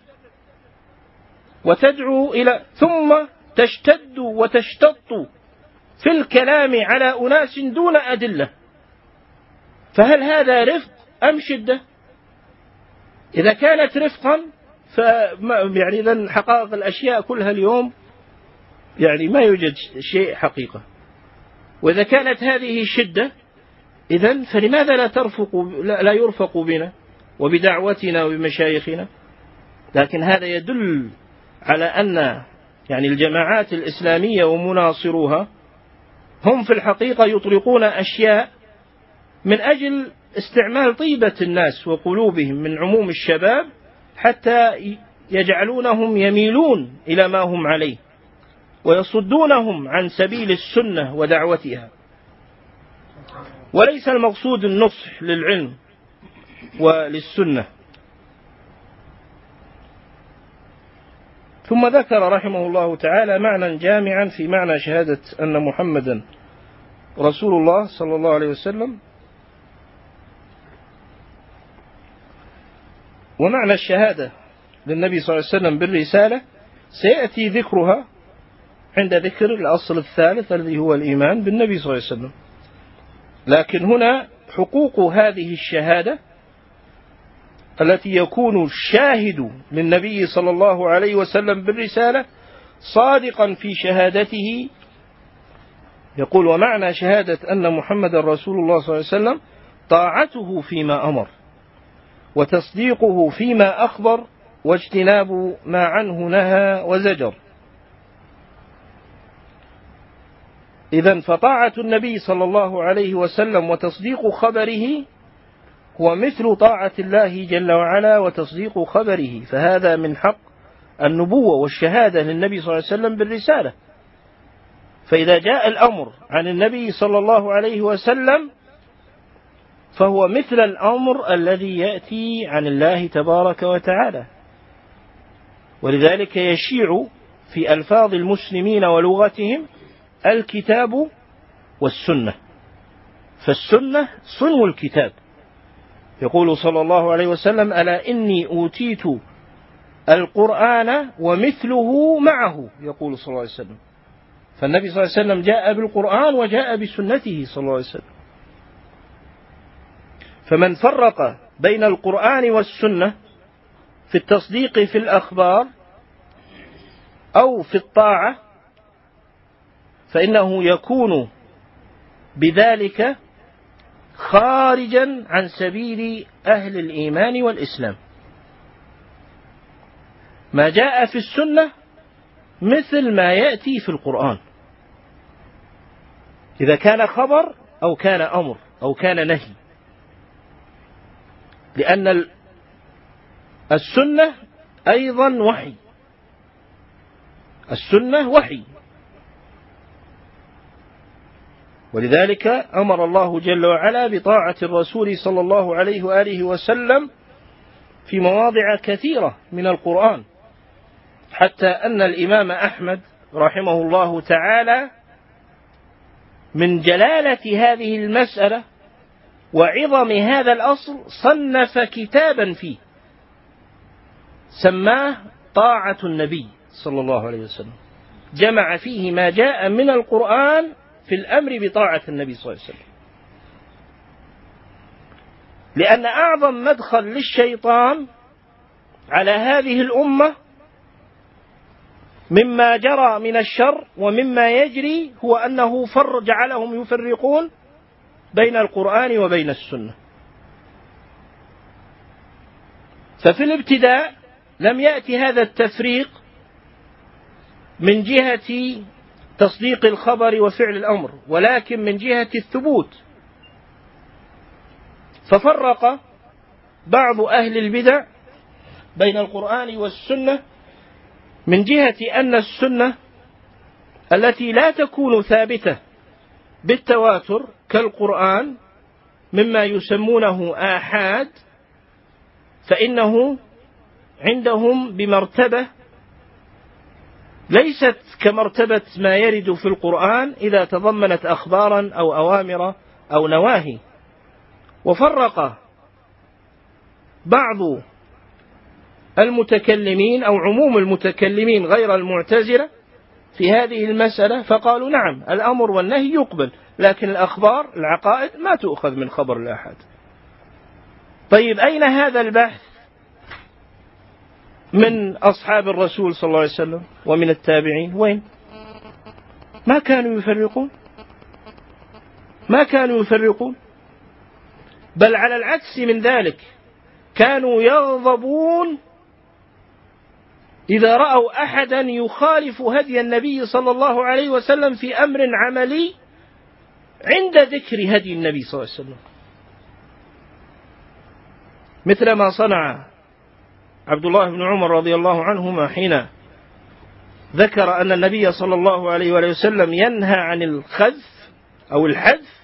Speaker 2: وتدعو إلى ثم تشتد وتشتط في الكلام على أناس دون أدلة، فهل هذا رفق أم شدة؟ إذا كانت رفقا يعني إذن حقائق الأشياء كلها اليوم يعني ما يوجد شيء حقيقة. وإذا كانت هذه شدة إذن فلماذا لا ترفق لا يرفق بنا وبدعوتنا وبمشايخنا؟ لكن هذا يدل على أن يعني الجماعات الإسلامية ومناصروها هم في الحقيقة يطلقون أشياء من أجل استعمال طيبة الناس وقلوبهم من عموم الشباب حتى يجعلونهم يميلون إلى ما هم عليه ويصدونهم عن سبيل السنة ودعوتها. وليس المقصود النصح للعلم وللسنة. ثم ذكر رحمه الله تعالى معنى جامعا في معنى شهادة أن محمدا رسول الله صلى الله عليه وسلم. ومعنى الشهادة للنبي صلى الله عليه وسلم بالرسالة سيأتي ذكرها عند ذكر الأصل الثالث الذي هو الإيمان بالنبي صلى الله عليه وسلم. لكن هنا حقوق هذه الشهادة التي يكون الشاهد للنبي صلى الله عليه وسلم بالرسالة صادقا في شهادته. يقول ومعنى شهادة أن محمد رسول الله صلى الله عليه وسلم طاعته فيما أمر وتصديقه فيما أخبر واجتناب ما عنه نهى وزجر. إذن فطاعة النبي صلى الله عليه وسلم وتصديق خبره هو مثل طاعة الله جل وعلا وتصديق خبره، فهذا من حق النبوة والشهادة للنبي صلى الله عليه وسلم بالرسالة. فإذا جاء الأمر عن النبي صلى الله عليه وسلم فهو مثل الأمر الذي يأتي عن الله تبارك وتعالى. ولذلك يشيع في ألفاظ المسلمين ولغتهم الكتاب والسنة، فالسنة صنو الكتاب. يقول صلى الله عليه وسلم ألا إني أوتيت القرآن ومثله معه، يقول صلى الله عليه وسلم. فالنبي صلى الله عليه وسلم جاء بالقرآن وجاء بسنته صلى الله عليه وسلم. فمن فرق بين القرآن والسنة في التصديق في الأخبار أو في الطاعة فإنه يكون بذلك خارجا عن سبيل أهل الإيمان والإسلام. ما جاء في السنة مثل ما يأتي في القرآن، إذا كان خبر أو كان أمر أو كان نهي، لأن السنة أيضا وحي، السنة وحي. ولذلك أمر الله جل وعلا بطاعة الرسول صلى الله عليه وآله وسلم في مواضع كثيرة من القرآن، حتى أن الإمام أحمد رحمه الله تعالى من جلالة هذه المسألة وعظم هذا الأصل صنف كتابا فيه سماه طاعة النبي صلى الله عليه وسلم، جمع فيه ما جاء من القرآن في الأمر بطاعة النبي صلى الله عليه وسلم. لأن أعظم مدخل للشيطان على هذه الأمة مما جرى من الشر ومما يجري هو أنه فر جعلهم يفرقون بين القرآن وبين السنة. ففي الابتداء لم يأتي هذا التفريق من جهة تصديق الخبر وفعل الأمر، ولكن من جهة الثبوت. ففرق بعض أهل البدع بين القرآن والسنة من جهة أن السنة التي لا تكون ثابتة بالتواتر كالقرآن مما يسمونه آحاد، فإنه عندهم بمرتبة ليست كمرتبة ما يرد في القرآن إذا تضمنت أخبارا أو أوامر أو نواهي. وفرق بعض المتكلمين أو عموم المتكلمين غير المعتزلة في هذه المسألة، فقالوا نعم الأمر والنهي يقبل، لكن الأخبار العقائد ما تؤخذ من خبر الآحاد. طيب أين هذا البحث من أصحاب الرسول صلى الله عليه وسلم ومن التابعين؟ وين؟ ما كانوا يفرقون، ما كانوا يفرقون، بل على العكس من ذلك كانوا يغضبون إذا رأوا أحدا يخالف هدي النبي صلى الله عليه وسلم في أمر عملي عند ذكر هدي النبي صلى الله عليه وسلم، مثل ما صنع عبد الله بن عمر رضي الله عنهما حين ذكر أن النبي صلى الله عليه وسلم ينهى عن الخذف أو الحذف،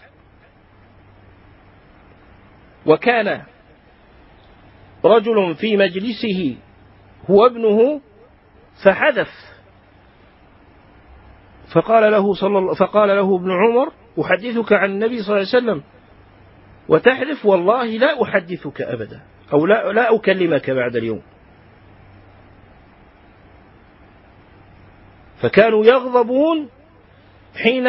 Speaker 2: وكان رجل في مجلسه هو ابنه فحذف، فقال له صلى الله فقال له ابن عمر أحدثك عن النبي صلى الله عليه وسلم وتحذف؟ والله لا أحدثك أبدا، أو لا, لا أكلمك بعد اليوم. فكانوا يغضبون حين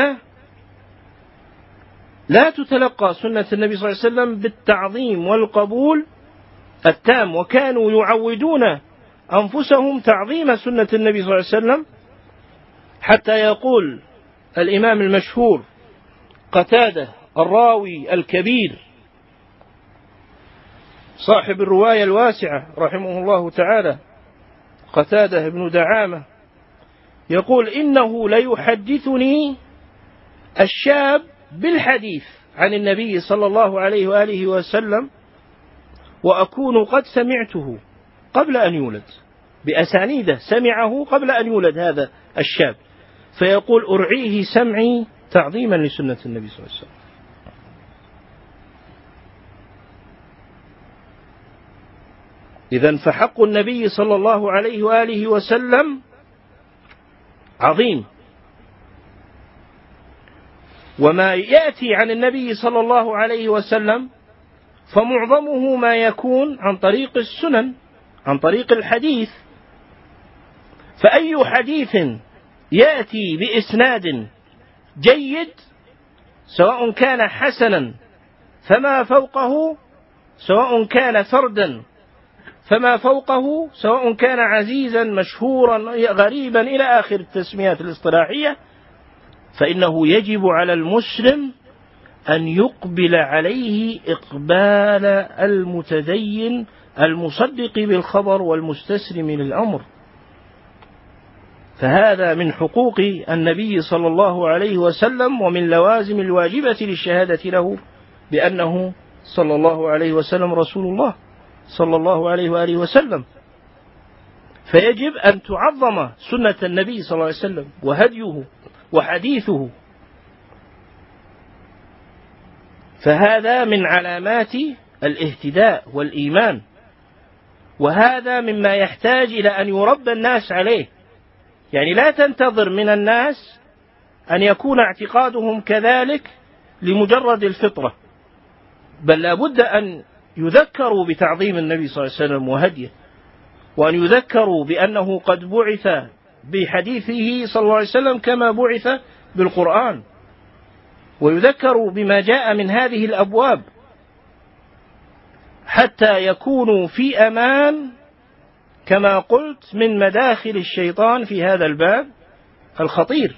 Speaker 2: لا تتلقى سنة النبي صلى الله عليه وسلم بالتعظيم والقبول التام، وكانوا يعودون أنفسهم تعظيم سنة النبي صلى الله عليه وسلم، حتى يقول الإمام المشهور قتادة الراوي الكبير صاحب الرواية الواسعة رحمه الله تعالى، قتادة بن دعامة، يقول إنه ليحدثني الشاب بالحديث عن النبي صلى الله عليه وآله وسلم وأكون قد سمعته قبل أن يولد، بأسانيده سمعه قبل أن يولد هذا الشاب، فيقول أرعيه سمعي تعظيما لسنة النبي صلى الله عليه وسلم. إذن فحق النبي صلى الله عليه وآله وسلم عظيم، وما يأتي عن النبي صلى الله عليه وسلم فمعظمه ما يكون عن طريق السنن، عن طريق الحديث. فأي حديث يأتي بإسناد جيد سواء كان حسنا فما فوقه، سواء كان فردا فما فوقه، سواء كان عزيزا مشهورا غريبا إلى آخر التسميات الاصطلاحية، فإنه يجب على المسلم أن يقبل عليه إقبال المتدين المصدق بالخبر والمستسلم للأمر. فهذا من حقوق النبي صلى الله عليه وسلم ومن لوازم الواجبة للشهادة له بأنه صلى الله عليه وسلم رسول الله صلى الله عليه وآله وسلم. فيجب أن تعظم سنة النبي صلى الله عليه وسلم وهديه وحديثه، فهذا من علامات الاهتداء والإيمان، وهذا مما يحتاج إلى أن يربى الناس عليه، يعني لا تنتظر من الناس أن يكون اعتقادهم كذلك لمجرد الفطرة، بل لا بد أن يذكروا بتعظيم النبي صلى الله عليه وسلم وهديه، وأن يذكروا بأنه قد بعث بحديثه صلى الله عليه وسلم كما بعث بالقرآن، ويذكروا بما جاء من هذه الأبواب حتى يكونوا في أمان كما قلت من مداخل الشيطان في هذا الباب الخطير.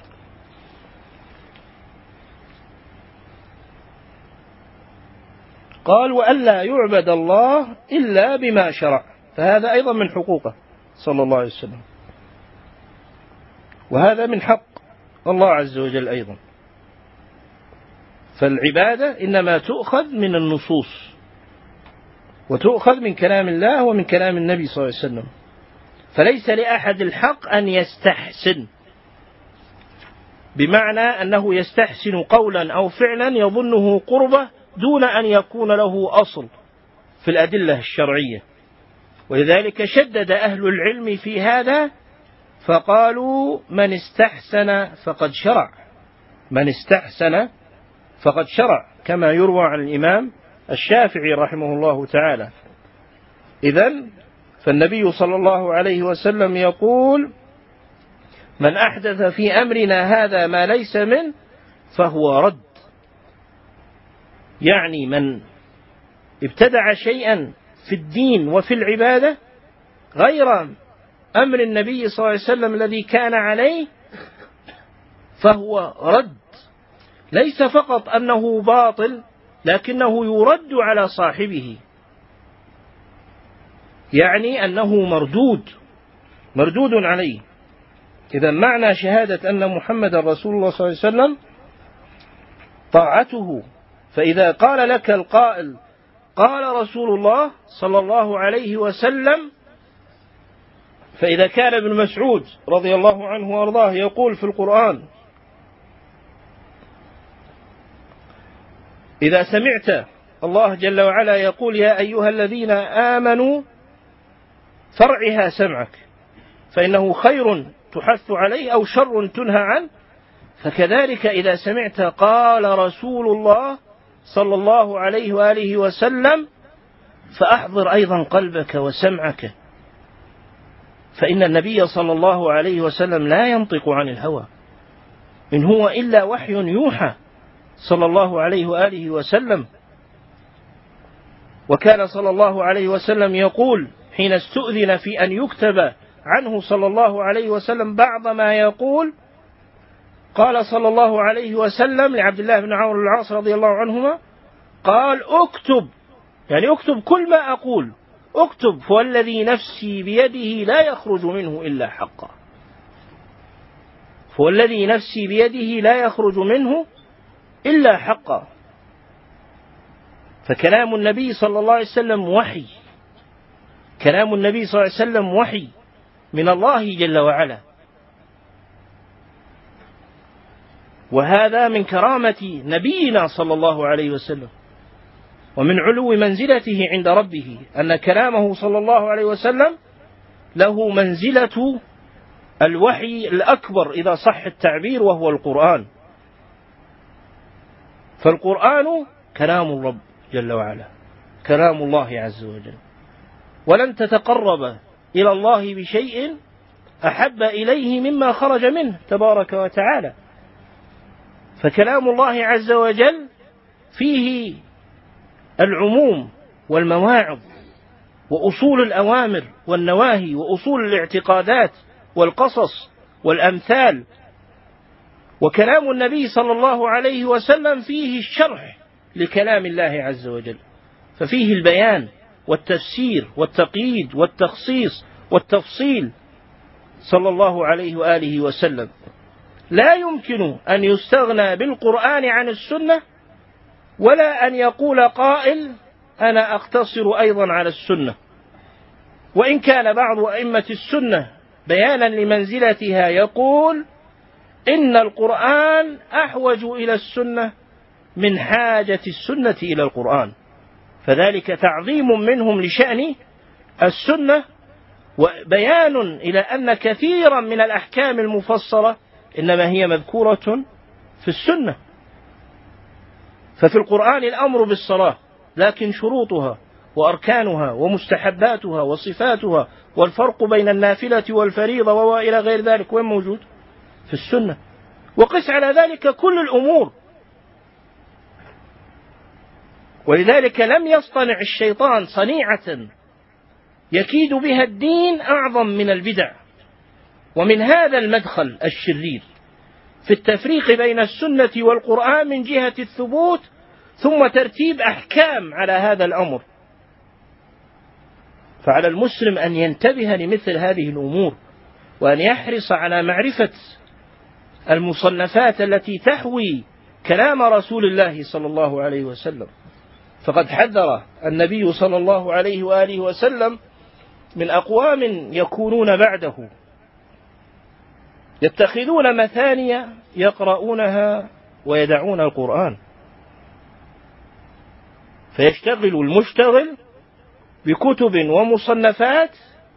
Speaker 2: قال وألا يعبد الله إلا بما شرع، فهذا أيضا من حقوقه صلى الله عليه وسلم، وهذا من حق الله عز وجل أيضا. فالعبادة إنما تؤخذ من النصوص، وتؤخذ من كلام الله ومن كلام النبي صلى الله عليه وسلم، فليس لأحد الحق أن يستحسن، بمعنى أنه يستحسن قولا أو فعلا يظنه قربة دون أن يكون له أصل في الأدلة الشرعية. ولذلك شدد أهل العلم في هذا فقالوا من استحسن فقد شرع، من استحسن فقد شرع، كما يروى عن الإمام الشافعي رحمه الله تعالى. إذن فالنبي صلى الله عليه وسلم يقول من أحدث في أمرنا هذا ما ليس منه فهو رد، يعني من ابتدع شيئا في الدين وفي العبادة غير أمر النبي صلى الله عليه وسلم الذي كان عليه فهو رد، ليس فقط أنه باطل لكنه يرد على صاحبه، يعني أنه مردود مردود عليه. إذا معنى شهادة أن محمد رسول الله صلى الله عليه وسلم طاعته. فإذا قال لك القائل قال رسول الله صلى الله عليه وسلم، فإذا كان ابن مسعود رضي الله عنه وأرضاه يقول في القرآن إذا سمعت الله جل وعلا يقول يا أيها الذين آمنوا فارعها سمعك فإنه خير تحث عليه أو شر تنهى عنه، فكذلك إذا سمعت قال رسول الله صلى الله عليه وآله وسلم فأحضر أيضا قلبك وسمعك، فإن النبي صلى الله عليه وسلم لا ينطق عن الهوى إن هو إلا وحي يوحى صلى الله عليه وآله وسلم. وكان صلى الله عليه وسلم يقول حين استؤذن في أن يكتب عنه صلى الله عليه وسلم بعض ما يقول، قال صلى الله عليه وسلم لعبد الله بن عمرو بن العاص رضي الله عنهما قال اكتب، يعني اكتب كل ما أقول، اكتب فوالذي نفسي بيده لا يخرج منه إلا حقا، فوالذي نفسي بيده لا يخرج منه إلا حقا. فكلام النبي صلى الله عليه وسلم وحي، كلام النبي صلى الله عليه وسلم وحي من الله جل وعلا، وهذا من كرامة نبينا صلى الله عليه وسلم ومن علو منزلته عند ربه أن كلامه صلى الله عليه وسلم له منزلة الوحي الأكبر إذا صح التعبير، وهو القرآن. فالقرآن كلام الرب جل وعلا، كلام الله عز وجل، ولن تتقرب إلى الله بشيء أحب إليه مما خرج منه تبارك وتعالى. فكلام الله عز وجل فيه العموم والمواعظ وأصول الأوامر والنواهي وأصول الاعتقادات والقصص والأمثال، وكلام النبي صلى الله عليه وسلم فيه الشرح لكلام الله عز وجل، ففيه البيان والتفسير والتقييد والتخصيص والتفصيل صلى الله عليه وآله وسلم. لا يمكن أن يستغنى بالقرآن عن السنة، ولا أن يقول قائل أنا أقتصر أيضا على السنة، وإن كان بعض أئمة السنة بيانا لمنزلتها يقول إن القرآن أحوج إلى السنة من حاجة السنة إلى القرآن، فذلك تعظيم منهم لشأن السنة وبيان إلى أن كثيرا من الأحكام المفصلة إنما هي مذكورة في السنة. ففي القرآن الأمر بالصلاة، لكن شروطها وأركانها ومستحباتها وصفاتها والفرق بين النافلة والفريضة وإلى غير ذلك وين موجود؟ في السنة. وقس على ذلك كل الأمور. ولذلك لم يصطنع الشيطان صنيعة يكيد بها الدين أعظم من البدع. ومن هذا المدخل الشرير في التفريق بين السنة والقرآن من جهة الثبوت، ثم ترتيب أحكام على هذا الأمر. فعلى المسلم أن ينتبه لمثل هذه الأمور، وأن يحرص على معرفة المصنفات التي تحوي كلام رسول الله صلى الله عليه وسلم. فقد حذر النبي صلى الله عليه وآله وسلم من أقوام يكونون بعده يتخذون مثانية يقرؤونها ويدعون القرآن. فيشتغل المشتغل بكتب ومصنفات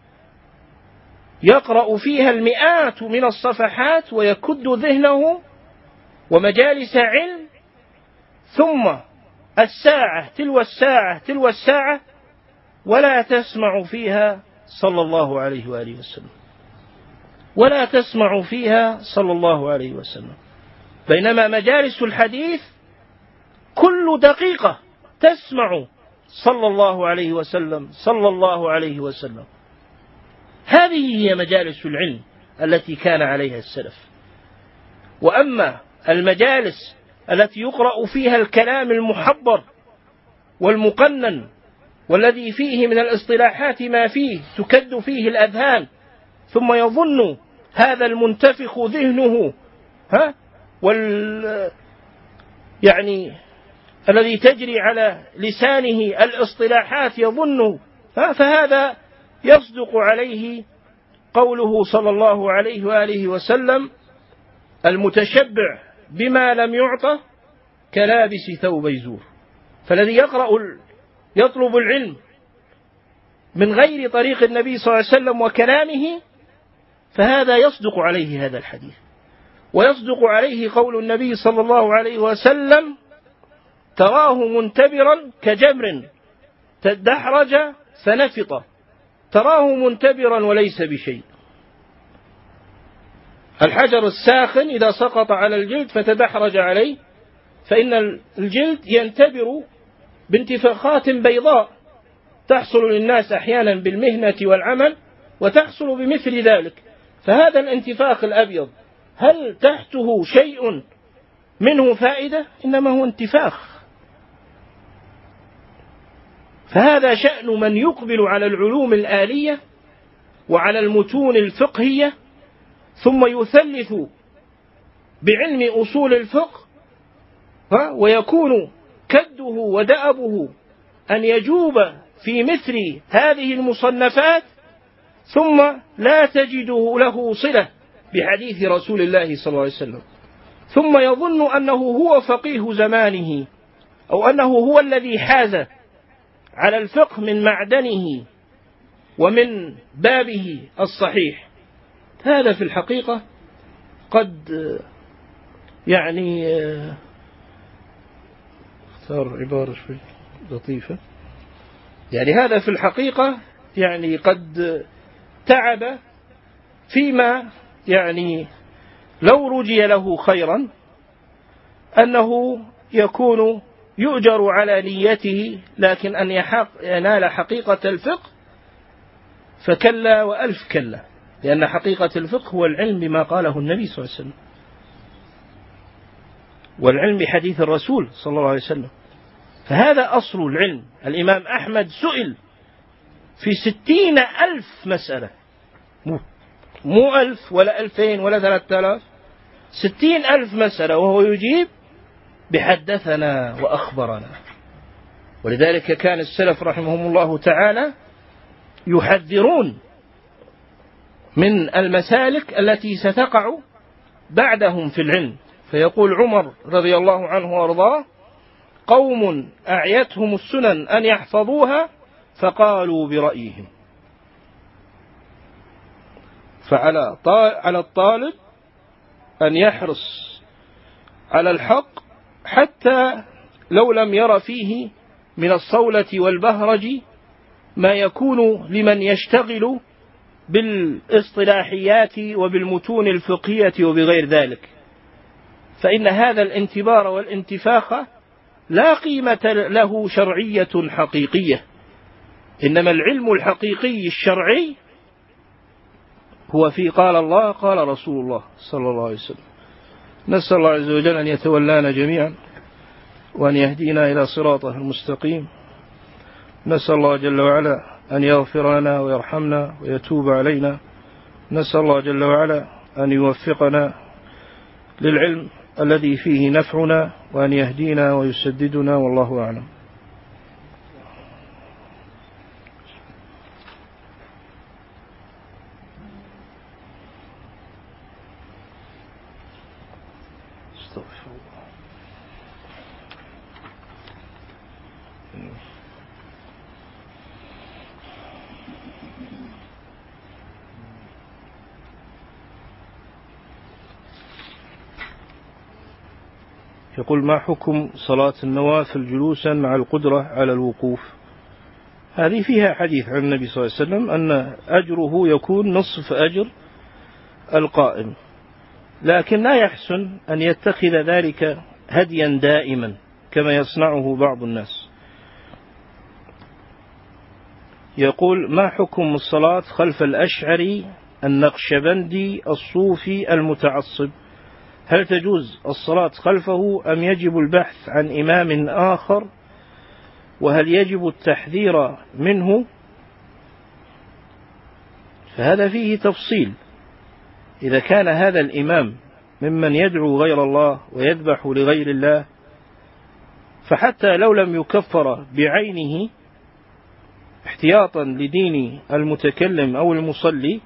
Speaker 2: يقرأ فيها المئات من الصفحات ويكد ذهنه ومجالس علم، ثم الساعة تلو الساعة تلو الساعة ولا تسمع فيها صلى الله عليه وآله وسلم، ولا تسمع فيها صلى الله عليه وسلم. بينما مجالس الحديث كل دقيقة تسمع صلى الله عليه وسلم صلى الله عليه وسلم. هذه هي مجالس العلم التي كان عليها السلف. وأما المجالس التي يقرأ فيها الكلام المحبر والمقنن والذي فيه من الاصطلاحات ما فيه تكد فيه الأذهان، ثم يظن هذا المنتفخ ذهنه ها وال يعني الذي تجري على لسانه الاصطلاحات يظنه ها، فهذا يصدق عليه قوله صلى الله عليه وآله وسلم: المتشبع بما لم يعطى كلابس ثوب زور. فالذي يقرأ يطلب العلم من غير طريق النبي صلى الله عليه وسلم وكلامه، فهذا يصدق عليه هذا الحديث، ويصدق عليه قول النبي صلى الله عليه وسلم: تراه منتبرا كجمر تدحرج فنفط، تراه منتبرا وليس بشيء. الحجر الساخن إذا سقط على الجلد فتدحرج عليه فإن الجلد ينتبر بانتفاخات بيضاء تحصل للناس أحيانا بالمهنة والعمل، وتحصل بمثل ذلك. فهذا الانتفاخ الأبيض هل تحته شيء منه فائدة؟ إنما هو انتفاخ. فهذا شأن من يقبل على العلوم الآلية وعلى المتون الفقهية، ثم يثلث بعلم أصول الفقه، ويكون كده ودأبه أن يجوب في مثل هذه المصنفات، ثم لا تجده له صلة بحديث رسول الله صلى الله عليه وسلم، ثم يظن أنه هو فقيه زمانه، أو أنه هو الذي حاز على الفقه من معدنه ومن بابه الصحيح. هذا في الحقيقة قد يعني اختار عبارة شوي لطيفة، يعني هذا في الحقيقة يعني قد تعب فيما يعني لو رجي له خيرا أنه يكون يؤجر على نيته، لكن أن يحق ينال حقيقة الفقه فكلا وألف كلا، لأن حقيقة الفقه هو العلم بما قاله النبي صلى الله عليه وسلم، والعلم بحديث الرسول صلى الله عليه وسلم. فهذا أصل العلم. الإمام أحمد سئل في ستين ألف مسألة، مو ألف ولا ألفين ولا ثلاثة آلاف، ستين ألف مسألة، وهو يجيب بحدثنا وأخبرنا. ولذلك كان السلف رحمهم الله تعالى يحذرون من المسالك التي ستقع بعدهم في العلم. فيقول عمر رضي الله عنه وارضاه: قوم أعيتهم السنن أن يحفظوها فقالوا برأيهم. فعلى على الطالب أن يحرص على الحق حتى لو لم ير فيه من الصولة والبهرج ما يكون لمن يشتغل بالاصطلاحيات وبالمتون الفقهية وبغير ذلك، فإن هذا الانتبار والانتفاخ لا قيمة له شرعية حقيقية، إنما العلم الحقيقي الشرعي هو في قال الله قال رسول الله صلى الله عليه وسلم. نسأل الله عز وجل أن يتولانا جميعا وأن يهدينا إلى صراطه المستقيم. نسأل الله جل وعلا أن يغفر لنا ويرحمنا ويتوب علينا. نسأل الله جل وعلا أن يوفقنا للعلم الذي فيه نفعنا وأن يهدينا ويسددنا، والله أعلم. يقول: ما حكم صلاة النوافل جلوسا مع القدرة على الوقوف؟ هذه فيها حديث عن النبي صلى الله عليه وسلم أن أجره يكون نصف أجر القائم، لكن لا يحسن أن يتخذ ذلك هديا دائما كما يصنعه بعض الناس. يقول: ما حكم الصلاة خلف الأشعري النقشبندي الصوفي المتعصب؟ هل تجوز الصلاة خلفه أم يجب البحث عن إمام آخر؟ وهل يجب التحذير منه؟ فهذا فيه تفصيل. إذا كان هذا الإمام ممن يدعو غير الله ويذبح لغير الله، فحتى لو لم يكفر بعينه احتياطا لدين المتكلم أو المصلي،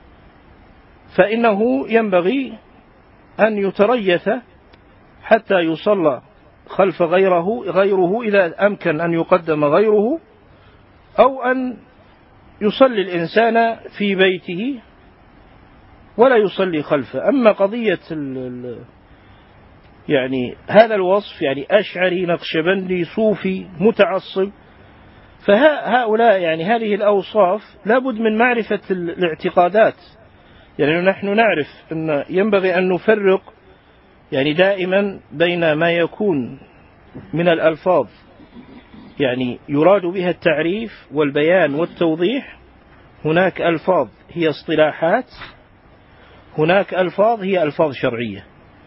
Speaker 2: فإنه ينبغي أن يتريث حتى يصلى خلف غيره غيره إذا أمكن أن يقدم غيره، أو أن يصلي الإنسان في بيته ولا يصلي خلفه. أما قضية ال ال يعني هذا الوصف، يعني أشعري نقشبندي صوفي متعصب، فهؤلاء يعني هذه الأوصاف لابد من معرفة الاعتقادات. يعني نحن نعرف أن ينبغي أن نفرق يعني دائما بين ما يكون من الألفاظ يعني يراد بها التعريف والبيان والتوضيح. هناك ألفاظ هي اصطلاحات، هناك ألفاظ هي ألفاظ شرعية.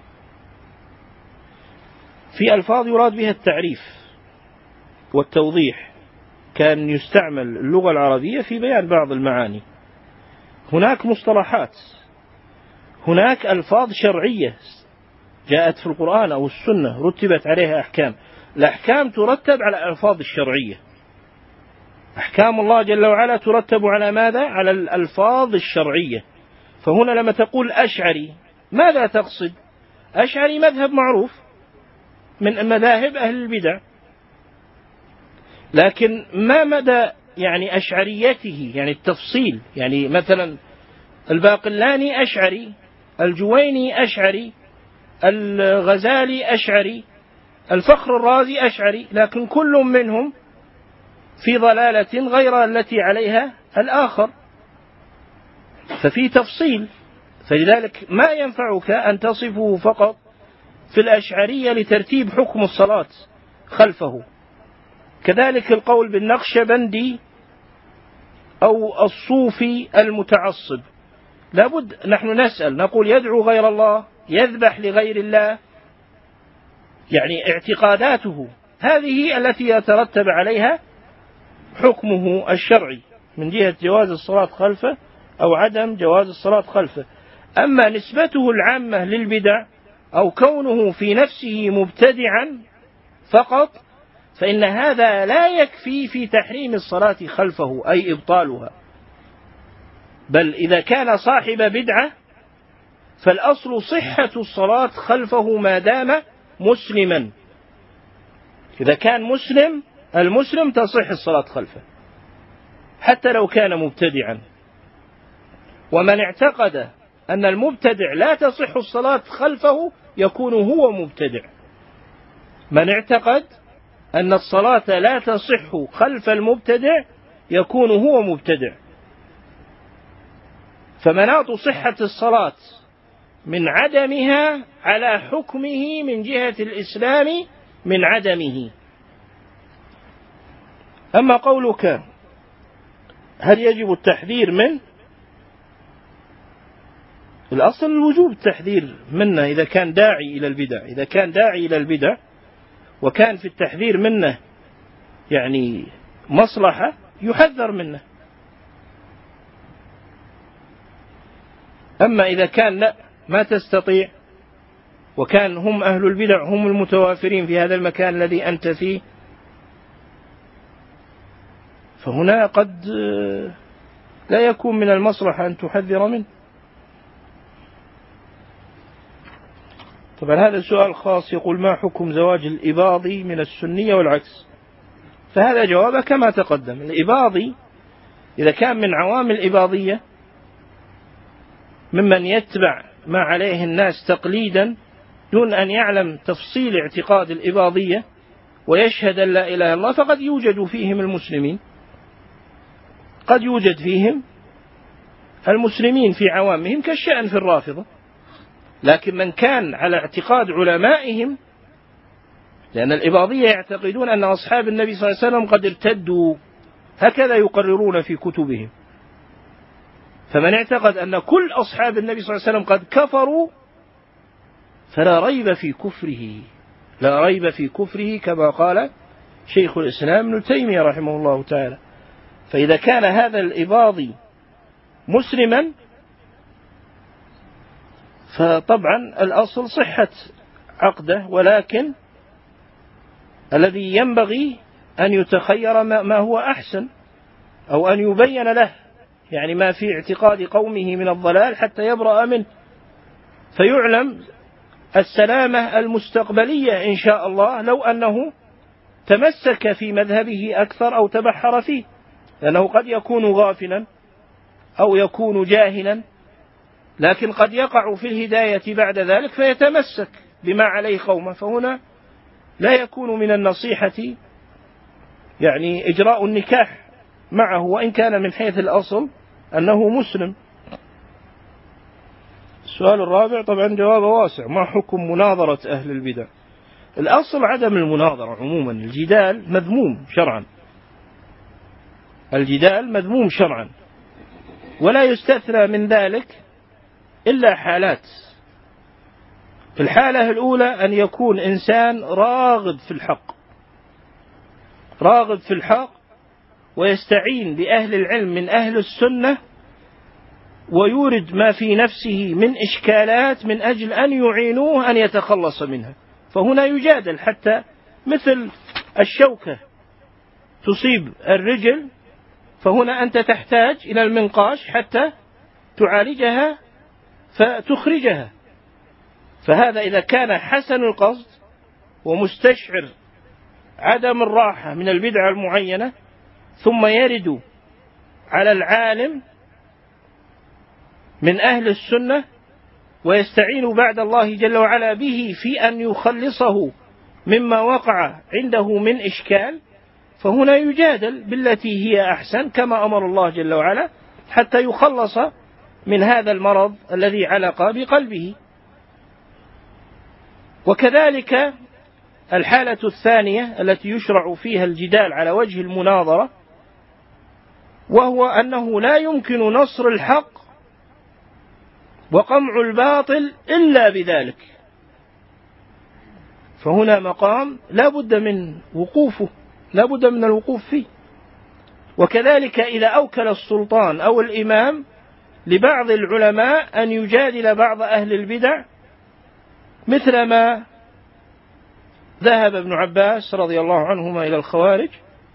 Speaker 2: في ألفاظ يراد بها التعريف والتوضيح، كان يستعمل اللغة العربية في بيان بعض المعاني. هناك مصطلحات، هناك ألفاظ شرعية جاءت في القرآن أو السنة رتبت عليها أحكام. الأحكام ترتب على الألفاظ الشرعية. أحكام الله جل وعلا ترتب على ماذا؟ على الألفاظ الشرعية. فهنا لما تقول أشعري ماذا تقصد؟ أشعري مذهب معروف من مذاهب أهل البدع، لكن ما مدى يعني أشعريته، يعني التفصيل. يعني مثلا الباقلاني أشعري، الجويني أشعري، الغزالي أشعري، الفخر الرازي أشعري، لكن كل منهم في ضلالة غير التي عليها الآخر، ففي تفصيل. فلذلك ما ينفعك أن تصفه فقط في الأشعرية لترتيب حكم الصلاة خلفه. كذلك القول بالنقشبندي أو الصوفي المتعصب، لابد نحن نسأل نقول يدعو غير الله، يذبح لغير الله، يعني اعتقاداته هذه التي يترتب عليها حكمه الشرعي من جهة جواز الصلاة خلفه أو عدم جواز الصلاة خلفه. أما نسبته العامة للبدع أو كونه في نفسه مبتدعا فقط، فإن هذا لا يكفي في تحريم الصلاة خلفه أي إبطالها، بل إذا كان صاحب بدعة فالأصل صحة الصلاة خلفه ما دام مسلما. إذا كان مسلم، المسلم تصح الصلاة خلفه حتى لو كان مبتدعا. ومن اعتقد أن المبتدع لا تصح الصلاة خلفه يكون هو مبتدع. من اعتقد أن الصلاة لا تصح خلف المبتدع يكون هو مبتدع. فمناط صحة الصلاة من عدمها على حكمه من جهة الإسلام من عدمه. أما قولك هل يجب التحذير من، الأصل الوجوب التحذير منه إذا كان داعي إلى البدع. إذا كان داعي إلى البدع وكان في التحذير منه يعني مصلحة يحذر منه. أما إذا كان لا ما تستطيع وكان هم أهل البدع هم المتوافرين في هذا المكان الذي أنت فيه، فهنا قد لا يكون من المصلحة أن تحذر منه. طبعا هذا سؤال خاص، يقول ما حكم زواج الإباضي من السنية والعكس؟ فهذا جوابه كما تقدم. الإباضي إذا كان من عوام الإباضية ممن يتبع ما عليه الناس تقليدا دون أن يعلم تفصيل اعتقاد الإباضية ويشهد أن لا إله إلا الله، فقد يوجد فيهم المسلمين، قد يوجد فيهم المسلمين في عوامهم كالشأن في الرافضة. لكن من كان على اعتقاد علمائهم، لأن الإباضية يعتقدون أن أصحاب النبي صلى الله عليه وسلم قد ارتدوا، هكذا يقررون في كتبهم. فمن اعتقد أن كل أصحاب النبي صلى الله عليه وسلم قد كفروا فلا ريب في كفره، لا ريب في كفره كما قال شيخ الإسلام ابن تيمية رحمه الله تعالى. فإذا كان هذا الإباضي مسلما فطبعا الأصل صحة عقده، ولكن الذي ينبغي أن يتخير ما هو أحسن أو أن يبين له يعني ما في اعتقاد قومه من الضلال حتى يبرأ منه، فيعلم السلامة المستقبلية إن شاء الله لو أنه تمسك في مذهبه أكثر أو تبحر فيه، لأنه قد يكون غافلا أو يكون جاهلا، لكن قد يقع في الهداية بعد ذلك فيتمسك بما عليه قومه. فهنا لا يكون من النصيحة يعني إجراء النكاح معه وإن كان من حيث الأصل أنه مسلم. السؤال الرابع طبعا جواب واسع، ما حكم مناظرة أهل البدع؟ الأصل عدم المناظرة عموما، الجدال مذموم شرعا، الجدال مذموم شرعا، ولا يستثنى من ذلك إلا حالات. في الحالة الأولى أن يكون إنسان راغب في الحق، راغب في الحق ويستعين بأهل العلم من أهل السنة ويورد ما في نفسه من إشكالات من أجل أن يعينوه أن يتخلص منها، فهنا يجادل حتى مثل الشوكة تصيب الرجل، فهنا أنت تحتاج إلى المنقاش حتى تعالجها فتخرجها. فهذا إذا كان حسن القصد ومستشعر عدم الراحة من البدعة المعينة ثم يرد على العالم من أهل السنة ويستعين بعد الله جل وعلا به في أن يخلصه مما وقع عنده من إشكال، فهنا يجادل بالتي هي أحسن كما أمر الله جل وعلا حتى يخلص من هذا المرض الذي علق بقلبه. وكذلك الحالة الثانية التي يشرع فيها الجدال على وجه المناظرة، وهو أنه لا يمكن نصر الحق وقمع الباطل إلا بذلك، فهنا مقام لا بد من وقوفه، لا بد من الوقوف فيه. وكذلك إذا أوكل السلطان أو الإمام لبعض العلماء أن يجادل بعض أهل البدع، مثل ما ذهب ابن عباس رضي الله عنهما إلى الخوارج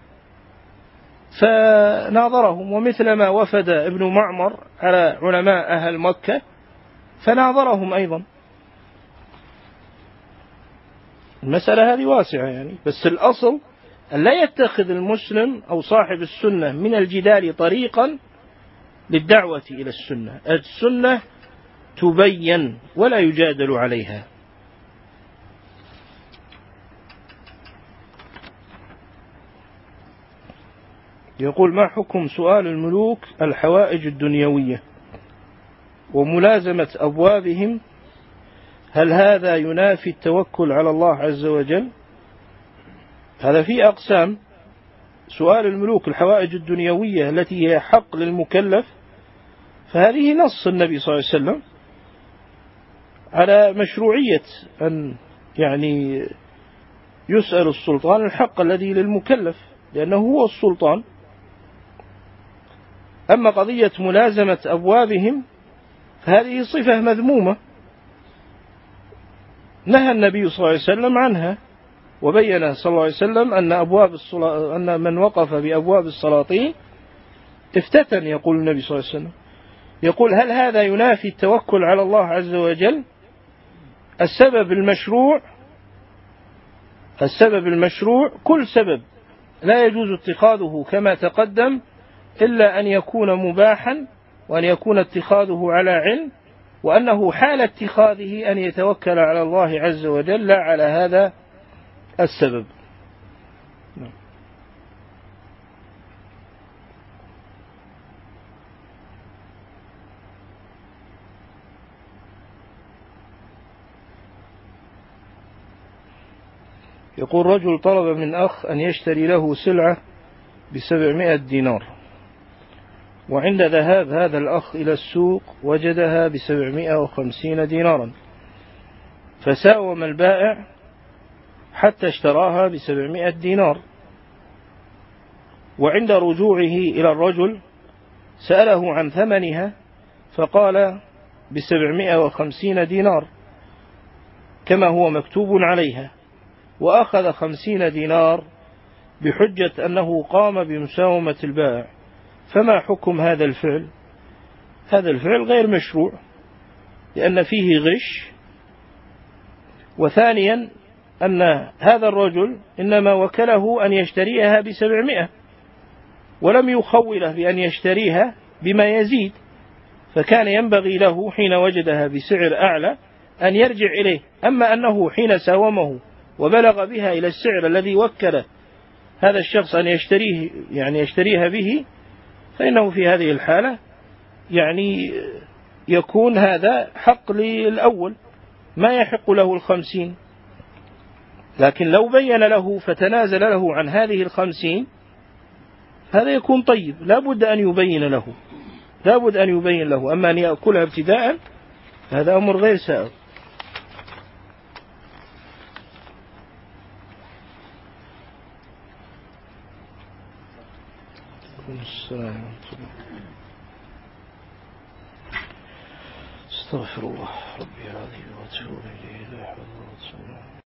Speaker 2: فناظرهم، ومثل ما وفد ابن معمر على علماء أهل مكة فناظرهم أيضا. المسألة هذه واسعة يعني، بس الأصل أن لا يتخذ المسلم أو صاحب السنة من الجدال طريقا للدعوة إلى السنة. السنة تبين ولا يجادل عليها. يقول: ما حكم سؤال الملوك الحوائج الدنيوية وملازمة أبوابهم؟ هل هذا ينافي التوكل على الله عز وجل؟ هذا في أقسام. سؤال الملوك الحوائج الدنيوية التي هي حق للمكلف، فهذه نص النبي صلى الله عليه وسلم على مشروعية أن يعني يسأل السلطان الحق الذي للمكلف، لأنه هو السلطان. أما قضية ملازمة أبوابهم فهذه صفة مذمومة نهى النبي صلى الله عليه وسلم عنها، وبين صلى الله عليه وسلم أن أبواب الصلا... أن من وقف بأبواب السلاطين افتتن. يقول النبي صلى الله عليه وسلم، يقول: هل هذا ينافي التوكل على الله عز وجل؟ السبب المشروع السبب المشروع كل سبب لا يجوز اتخاذه كما تقدم إلا أن يكون مباحا، وأن يكون اتخاذه على علم، وأنه حال اتخاذه أن يتوكل على الله عز وجل لا على هذا السبب. يقول: رجل طلب من أخ أن يشتري له سلعة بسبعمائة دينار، وعند ذهاب هذا الأخ إلى السوق وجدها بسبعمائة وخمسين دينارا، فساوم البائع حتى اشتراها بسبعمائة دينار، وعند رجوعه إلى الرجل سأله عن ثمنها فقال بسبعمائة وخمسين دينار كما هو مكتوب عليها، وأخذ خمسين دينار بحجة أنه قام بمساومة البائع. فما حكم هذا الفعل؟ هذا الفعل غير مشروع لأن فيه غش، وثانيا أن هذا الرجل إنما وكله أن يشتريها بسبعمائة ولم يخوله بأن يشتريها بما يزيد، فكان ينبغي له حين وجدها بسعر أعلى أن يرجع إليه. أما أنه حين ساومه وبلغ بها إلى السعر الذي وكل هذا الشخص أن يشتريه يعني يشتريها به، فإنه في هذه الحالة يعني يكون هذا حق للأول، ما يحق له الخمسين. لكن لو بين له فتنازل له عن هذه الخمسين هذا يكون طيب، لا بد أن يبين له لا بد أن يبين له أما أن يأكلها ابتداء هذا أمر غير سائغ. استغفر الله ربي العظيم واتوب إليه.